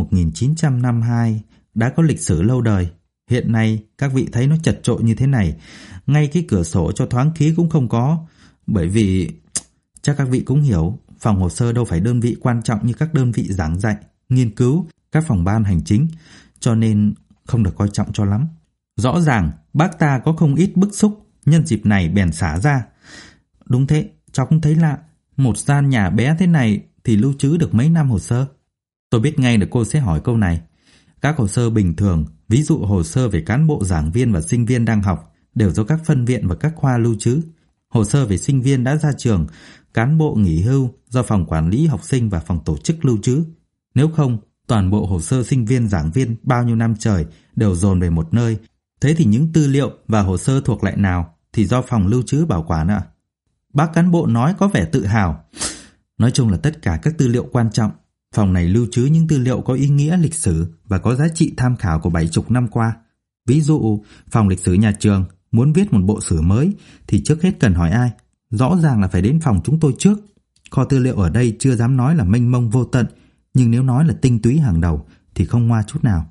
1952, đã có lịch sử lâu đời. Hiện nay, các vị thấy nó chật chội như thế này, ngay cái cửa sổ cho thoáng khí cũng không có. Bởi vì, chắc các vị cũng hiểu, phòng hồ sơ đâu phải đơn vị quan trọng như các đơn vị giảng dạy, nghiên cứu, các phòng ban hành chính, cho nên không được coi trọng cho lắm. Rõ ràng, bác ta có không ít bức xúc, nhân dịp này bèn xả ra. Đúng thế, cháu cũng thấy lạ, một gian nhà bé thế này thì lưu trữ được mấy năm hồ sơ? Tôi biết ngay là cô sẽ hỏi câu này. Các hồ sơ bình thường, ví dụ hồ sơ về cán bộ giảng viên và sinh viên đang học, đều do các phân viện và các khoa lưu trữ. Hồ sơ về sinh viên đã ra trường, cán bộ nghỉ hưu do phòng quản lý học sinh và phòng tổ chức lưu trữ. Nếu không, toàn bộ hồ sơ sinh viên giảng viên bao nhiêu năm trời đều dồn về một nơi. Thế thì những tư liệu và hồ sơ thuộc lại nào thì do phòng lưu trữ bảo quản ạ. Bác cán bộ nói có vẻ tự hào. Nói chung là tất cả các tư liệu quan trọng. Phòng này lưu trữ những tư liệu có ý nghĩa lịch sử và có giá trị tham khảo của 70 năm qua. Ví dụ, phòng lịch sử nhà trường muốn viết một bộ sử mới thì trước hết cần hỏi ai? Rõ ràng là phải đến phòng chúng tôi trước. Kho tư liệu ở đây chưa dám nói là mênh mông vô tận, nhưng nếu nói là tinh túy hàng đầu thì không ngoa chút nào.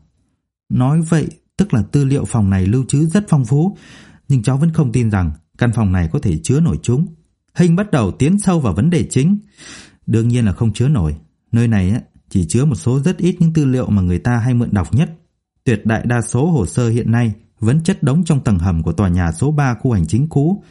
Nói vậy tức là tư liệu phòng này lưu trữ rất phong phú, nhưng cháu vẫn không tin rằng căn phòng này có thể chứa nổi chúng. Hình bắt đầu tiến sâu vào vấn đề chính. Đương nhiên là không chứa nổi. Nơi này chỉ chứa một số rất ít những tư liệu mà người ta hay mượn đọc nhất. Tuyệt đại đa số hồ sơ hiện nay vẫn chất đống trong tầng hầm của tòa nhà số 3 khu hành chính cũ.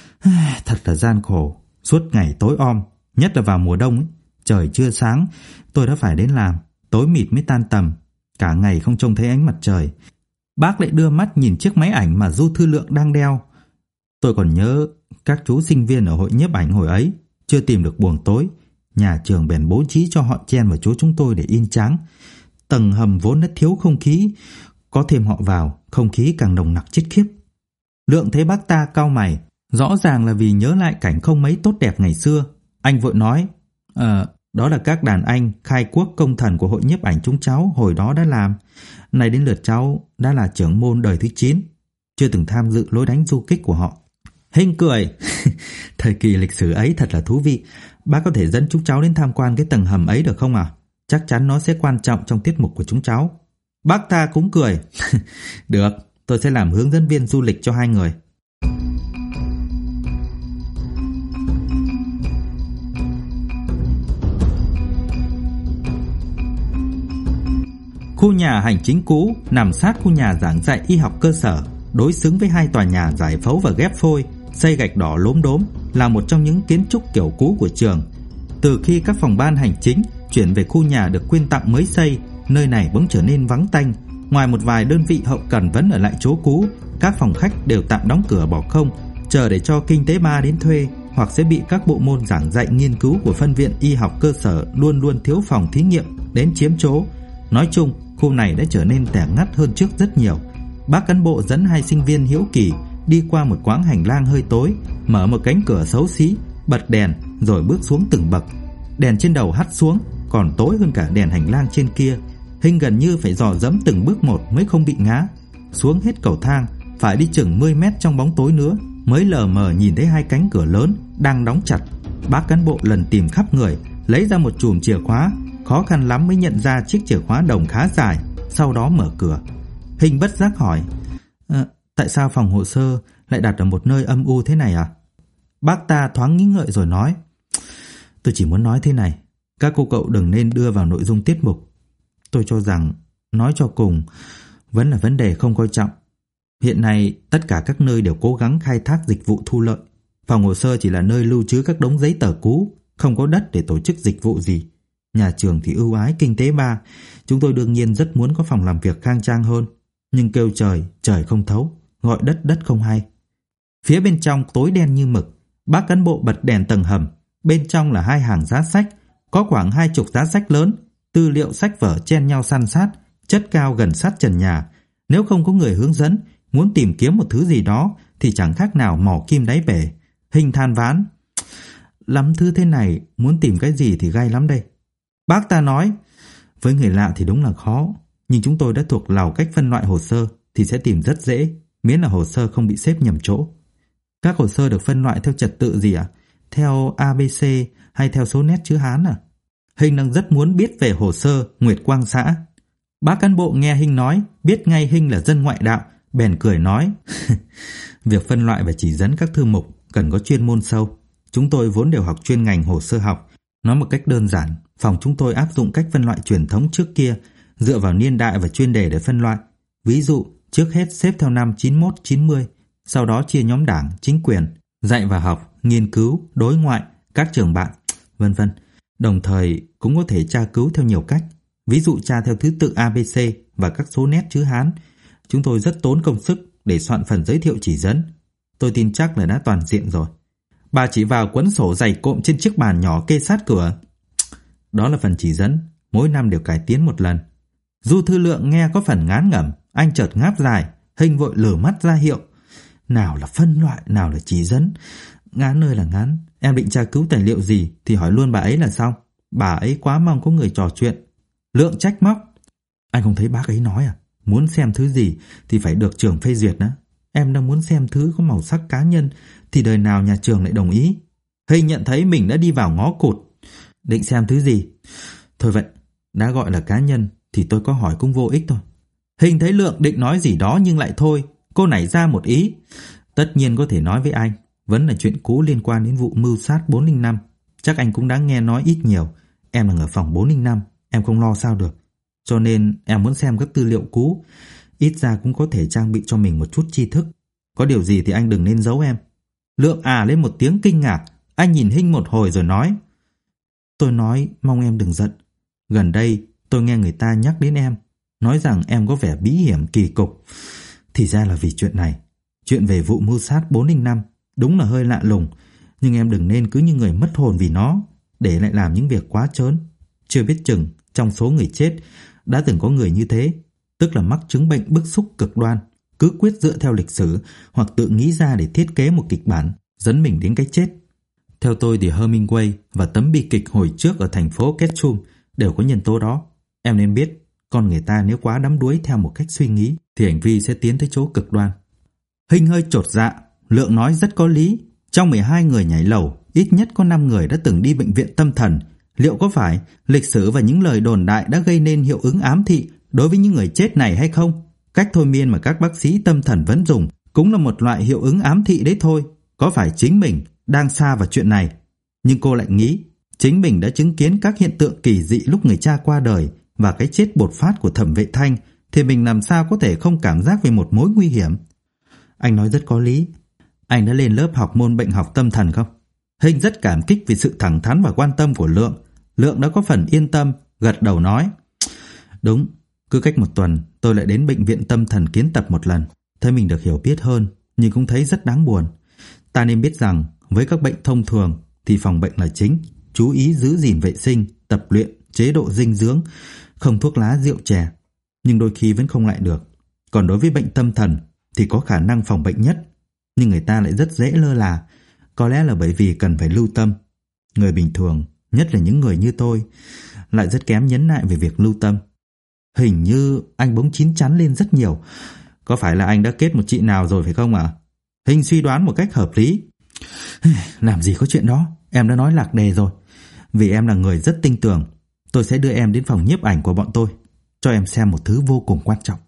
Thật là gian khổ. Suốt ngày tối om, nhất là vào mùa đông trời chưa sáng, tôi đã phải đến làm, tối mịt mới tan tầm, cả ngày không trông thấy ánh mặt trời. Bác lại đưa mắt nhìn chiếc máy ảnh mà Du Thư Lượng đang đeo. Tôi còn nhớ các chú sinh viên ở hội nhiếp ảnh hồi ấy chưa tìm được buồng tối, nhà trường bèn bố trí cho họ chen vào chỗ chúng tôi để in tráng. Tầng hầm vốn đã thiếu không khí, có thêm họ vào, không khí càng nồng nặc chết khiếp. Lượng thấy bác ta cau mày, rõ ràng là vì nhớ lại cảnh không mấy tốt đẹp ngày xưa. Anh vội nói, đó là các đàn anh khai quốc công thần của hội nhiếp ảnh chúng cháu hồi đó đã làm. Này đến lượt cháu đã là trưởng môn đời thứ 9, chưa từng tham dự lối đánh du kích của họ. Hình cười. Thời kỳ lịch sử ấy thật là thú vị. Bác có thể dẫn chúng cháu đến tham quan cái tầng hầm ấy được không ạ? Chắc chắn nó sẽ quan trọng trong tiết mục của chúng cháu. Bác ta cũng cười. Được, tôi sẽ làm hướng dẫn viên du lịch cho hai người. Khu nhà hành chính cũ nằm sát khu nhà giảng dạy y học cơ sở, đối xứng với hai tòa nhà giải phẫu và ghép phôi, xây gạch đỏ lốm đốm, là một trong những kiến trúc kiểu cũ của trường. Từ khi các phòng ban hành chính chuyển về khu nhà được quyên tặng mới xây, nơi này bỗng trở nên vắng tanh. Ngoài một vài đơn vị hậu cần vẫn ở lại chỗ cũ, các phòng khách đều tạm đóng cửa bỏ không, chờ để cho kinh tế ba đến thuê, hoặc sẽ bị các bộ môn giảng dạy nghiên cứu của phân viện y học cơ sở luôn luôn thiếu phòng thí nghiệm đến chiếm chỗ. Nói chung, khu này đã trở nên tẻ ngắt hơn trước rất nhiều. Bác cán bộ dẫn hai sinh viên hiếu kỳ đi qua một quãng hành lang hơi tối, mở một cánh cửa xấu xí, bật đèn rồi bước xuống từng bậc. Đèn trên đầu hắt xuống, còn tối hơn cả đèn hành lang trên kia. Hình gần như phải dò dẫm từng bước một mới không bị ngã. Xuống hết cầu thang, phải đi chừng 10 mét trong bóng tối nữa mới lờ mờ nhìn thấy hai cánh cửa lớn đang đóng chặt. Bác cán bộ lần tìm khắp người, lấy ra một chùm chìa khóa, khó khăn lắm mới nhận ra chiếc chìa khóa đồng khá dài, sau đó mở cửa. Hình bất giác hỏi, tại sao phòng hồ sơ lại đặt ở một nơi âm u thế này à? Bác ta thoáng nghĩ ngợi rồi nói, tôi chỉ muốn nói thế này, các cô cậu đừng nên đưa vào nội dung tiết mục. Tôi cho rằng, nói cho cùng, vẫn là vấn đề không coi trọng. Hiện nay, tất cả các nơi đều cố gắng khai thác dịch vụ thu lợi. Phòng hồ sơ chỉ là nơi lưu trữ các đống giấy tờ cũ, không có đất để tổ chức dịch vụ gì. Nhà trường thì ưu ái kinh tế ba, chúng tôi đương nhiên rất muốn có phòng làm việc khang trang hơn, nhưng kêu trời, trời không thấu, gọi đất, đất không hay. Phía bên trong tối đen như mực, bác cán bộ bật đèn tầng hầm, bên trong là hai hàng giá sách, có khoảng 20 giá sách lớn, tư liệu sách vở chen nhau san sát, chất cao gần sát trần nhà. Nếu không có người hướng dẫn, muốn tìm kiếm một thứ gì đó thì chẳng khác nào mò kim đáy bể. Hình than vãn, lắm thứ thế này, muốn tìm cái gì thì gay lắm đây. Bác ta nói, với người lạ thì đúng là khó, Nhưng chúng tôi đã thuộc lào cách phân loại hồ sơ thì sẽ tìm rất dễ, miễn là hồ sơ không bị xếp nhầm chỗ. Các hồ sơ được phân loại theo trật tự gì ạ? Theo ABC hay theo số nét chữ Hán à? Hình đang rất muốn biết về hồ sơ Nguyệt Quang xã. Bác cán bộ nghe Hinh nói, biết ngay Hinh là dân ngoại đạo, bèn cười nói: Việc phân loại và chỉ dẫn các thư mục cần có chuyên môn sâu. Chúng tôi vốn đều học chuyên ngành hồ sơ học. Nói một cách đơn giản, phòng chúng tôi áp dụng cách phân loại truyền thống trước kia, dựa vào niên đại và chuyên đề để phân loại. Ví dụ, trước hết xếp theo năm 91-90, sau đó chia nhóm đảng, chính quyền, dạy và học, nghiên cứu, đối ngoại, các trường bạn, vân vân. Đồng thời cũng có thể tra cứu theo nhiều cách. Ví dụ tra theo thứ tự ABC và các số nét chữ Hán. Chúng tôi rất tốn công sức để soạn phần giới thiệu chỉ dẫn. Tôi tin chắc là đã toàn diện rồi. Bà chỉ vào cuốn sổ dày cộm trên chiếc bàn nhỏ kê sát cửa. Đó là phần chỉ dẫn, mỗi năm đều cải tiến một lần. Du Thư Lượng nghe có phần ngán ngẩm, anh chợt ngáp dài, Hinh vội lử mắt ra hiệu. Nào là phân loại, nào là chỉ dẫn. Ngán ơi là ngán, em định tra cứu tài liệu gì thì hỏi luôn bà ấy là xong. Bà ấy quá mong có người trò chuyện. Lượng trách móc. Anh không thấy bác ấy nói à? Muốn xem thứ gì thì phải được trường phê duyệt đó. Em đang muốn xem thứ có màu sắc cá nhân thì đời nào nhà trường lại đồng ý. Hinh nhận thấy mình đã đi vào ngõ cụt. Định xem thứ gì? Thôi vậy, đã gọi là cá nhân thì tôi có hỏi cũng vô ích thôi. Hinh thấy Lượng định nói gì đó nhưng lại thôi. Cô nảy ra một ý. Tất nhiên có thể nói với anh, vẫn là chuyện cũ liên quan đến vụ mưu sát 405. Chắc anh cũng đã nghe nói ít nhiều. Em đang ở phòng 405, em không lo sao được. Cho nên em muốn xem các tư liệu cũ, ít ra cũng có thể trang bị cho mình một chút tri thức. Có điều gì thì anh đừng nên giấu em. Lượng lên một tiếng kinh ngạc. Anh nhìn Hinh một hồi rồi nói: Tôi nói mong em đừng giận. Gần đây tôi nghe người ta nhắc đến em, nói rằng em có vẻ bí hiểm kỳ cục. Thì ra là vì chuyện này. Chuyện về vụ mưu sát 405 đúng là hơi lạ lùng. Nhưng em đừng nên cứ như người mất hồn vì nó, để lại làm những việc quá trớn. Chưa biết chừng trong số người chết đã từng có người như thế, tức là mắc chứng bệnh bức xúc cực đoan, cứ quyết dựa theo lịch sử hoặc tự nghĩ ra để thiết kế một kịch bản dẫn mình đến cái chết. Theo tôi thì Hemingway và tấm bi kịch hồi trước ở thành phố Ketchum đều có nhân tố đó. Em nên biết, con người ta nếu quá đắm đuối theo một cách suy nghĩ thì hành vi sẽ tiến tới chỗ cực đoan. Hinh hơi chột dạ. Lượng nói rất có lý. Trong 12 người nhảy lầu, ít nhất có 5 người đã từng đi bệnh viện tâm thần. Liệu có phải lịch sử và những lời đồn đại đã gây nên hiệu ứng ám thị đối với những người chết này hay không? Cách thôi miên mà các bác sĩ tâm thần vẫn dùng cũng là một loại hiệu ứng ám thị đấy thôi. Có phải chính mình đang sa vào chuyện này? Nhưng cô lại nghĩ chính mình đã chứng kiến các hiện tượng kỳ dị lúc người cha qua đời và cái chết bột phát của Thẩm Vệ Thanh, thì mình làm sao có thể không cảm giác về một mối nguy hiểm? Anh nói rất có lý. Anh đã lên lớp học môn bệnh học tâm thần không? Hinh rất cảm kích vì sự thẳng thắn và quan tâm của Lượng. Lượng đã có phần yên tâm, gật đầu nói: Đúng, cứ cách một tuần tôi lại đến bệnh viện tâm thần kiến tập một lần. Thấy mình được hiểu biết hơn, nhưng cũng thấy rất đáng buồn. Ta nên biết rằng với các bệnh thông thường thì phòng bệnh là chính. Chú ý giữ gìn vệ sinh, tập luyện, chế độ dinh dưỡng, không thuốc lá rượu chè. Nhưng đôi khi vẫn không lại được. Còn đối với bệnh tâm thần thì có khả năng phòng bệnh nhất, nhưng người ta lại rất dễ lơ là. Có lẽ là bởi vì cần phải lưu tâm. Người bình thường, nhất là những người như tôi, lại rất kém nhẫn nại về việc lưu tâm. Hình như anh bỗng chín chắn lên rất nhiều. Có phải là anh đã kết một chị nào rồi phải không ạ? Hinh suy đoán một cách hợp lý. Làm gì có chuyện đó, em đã nói lạc đề rồi. Vì em là người rất tinh tường, tôi sẽ đưa em đến phòng nhiếp ảnh của bọn tôi, cho em xem một thứ vô cùng quan trọng.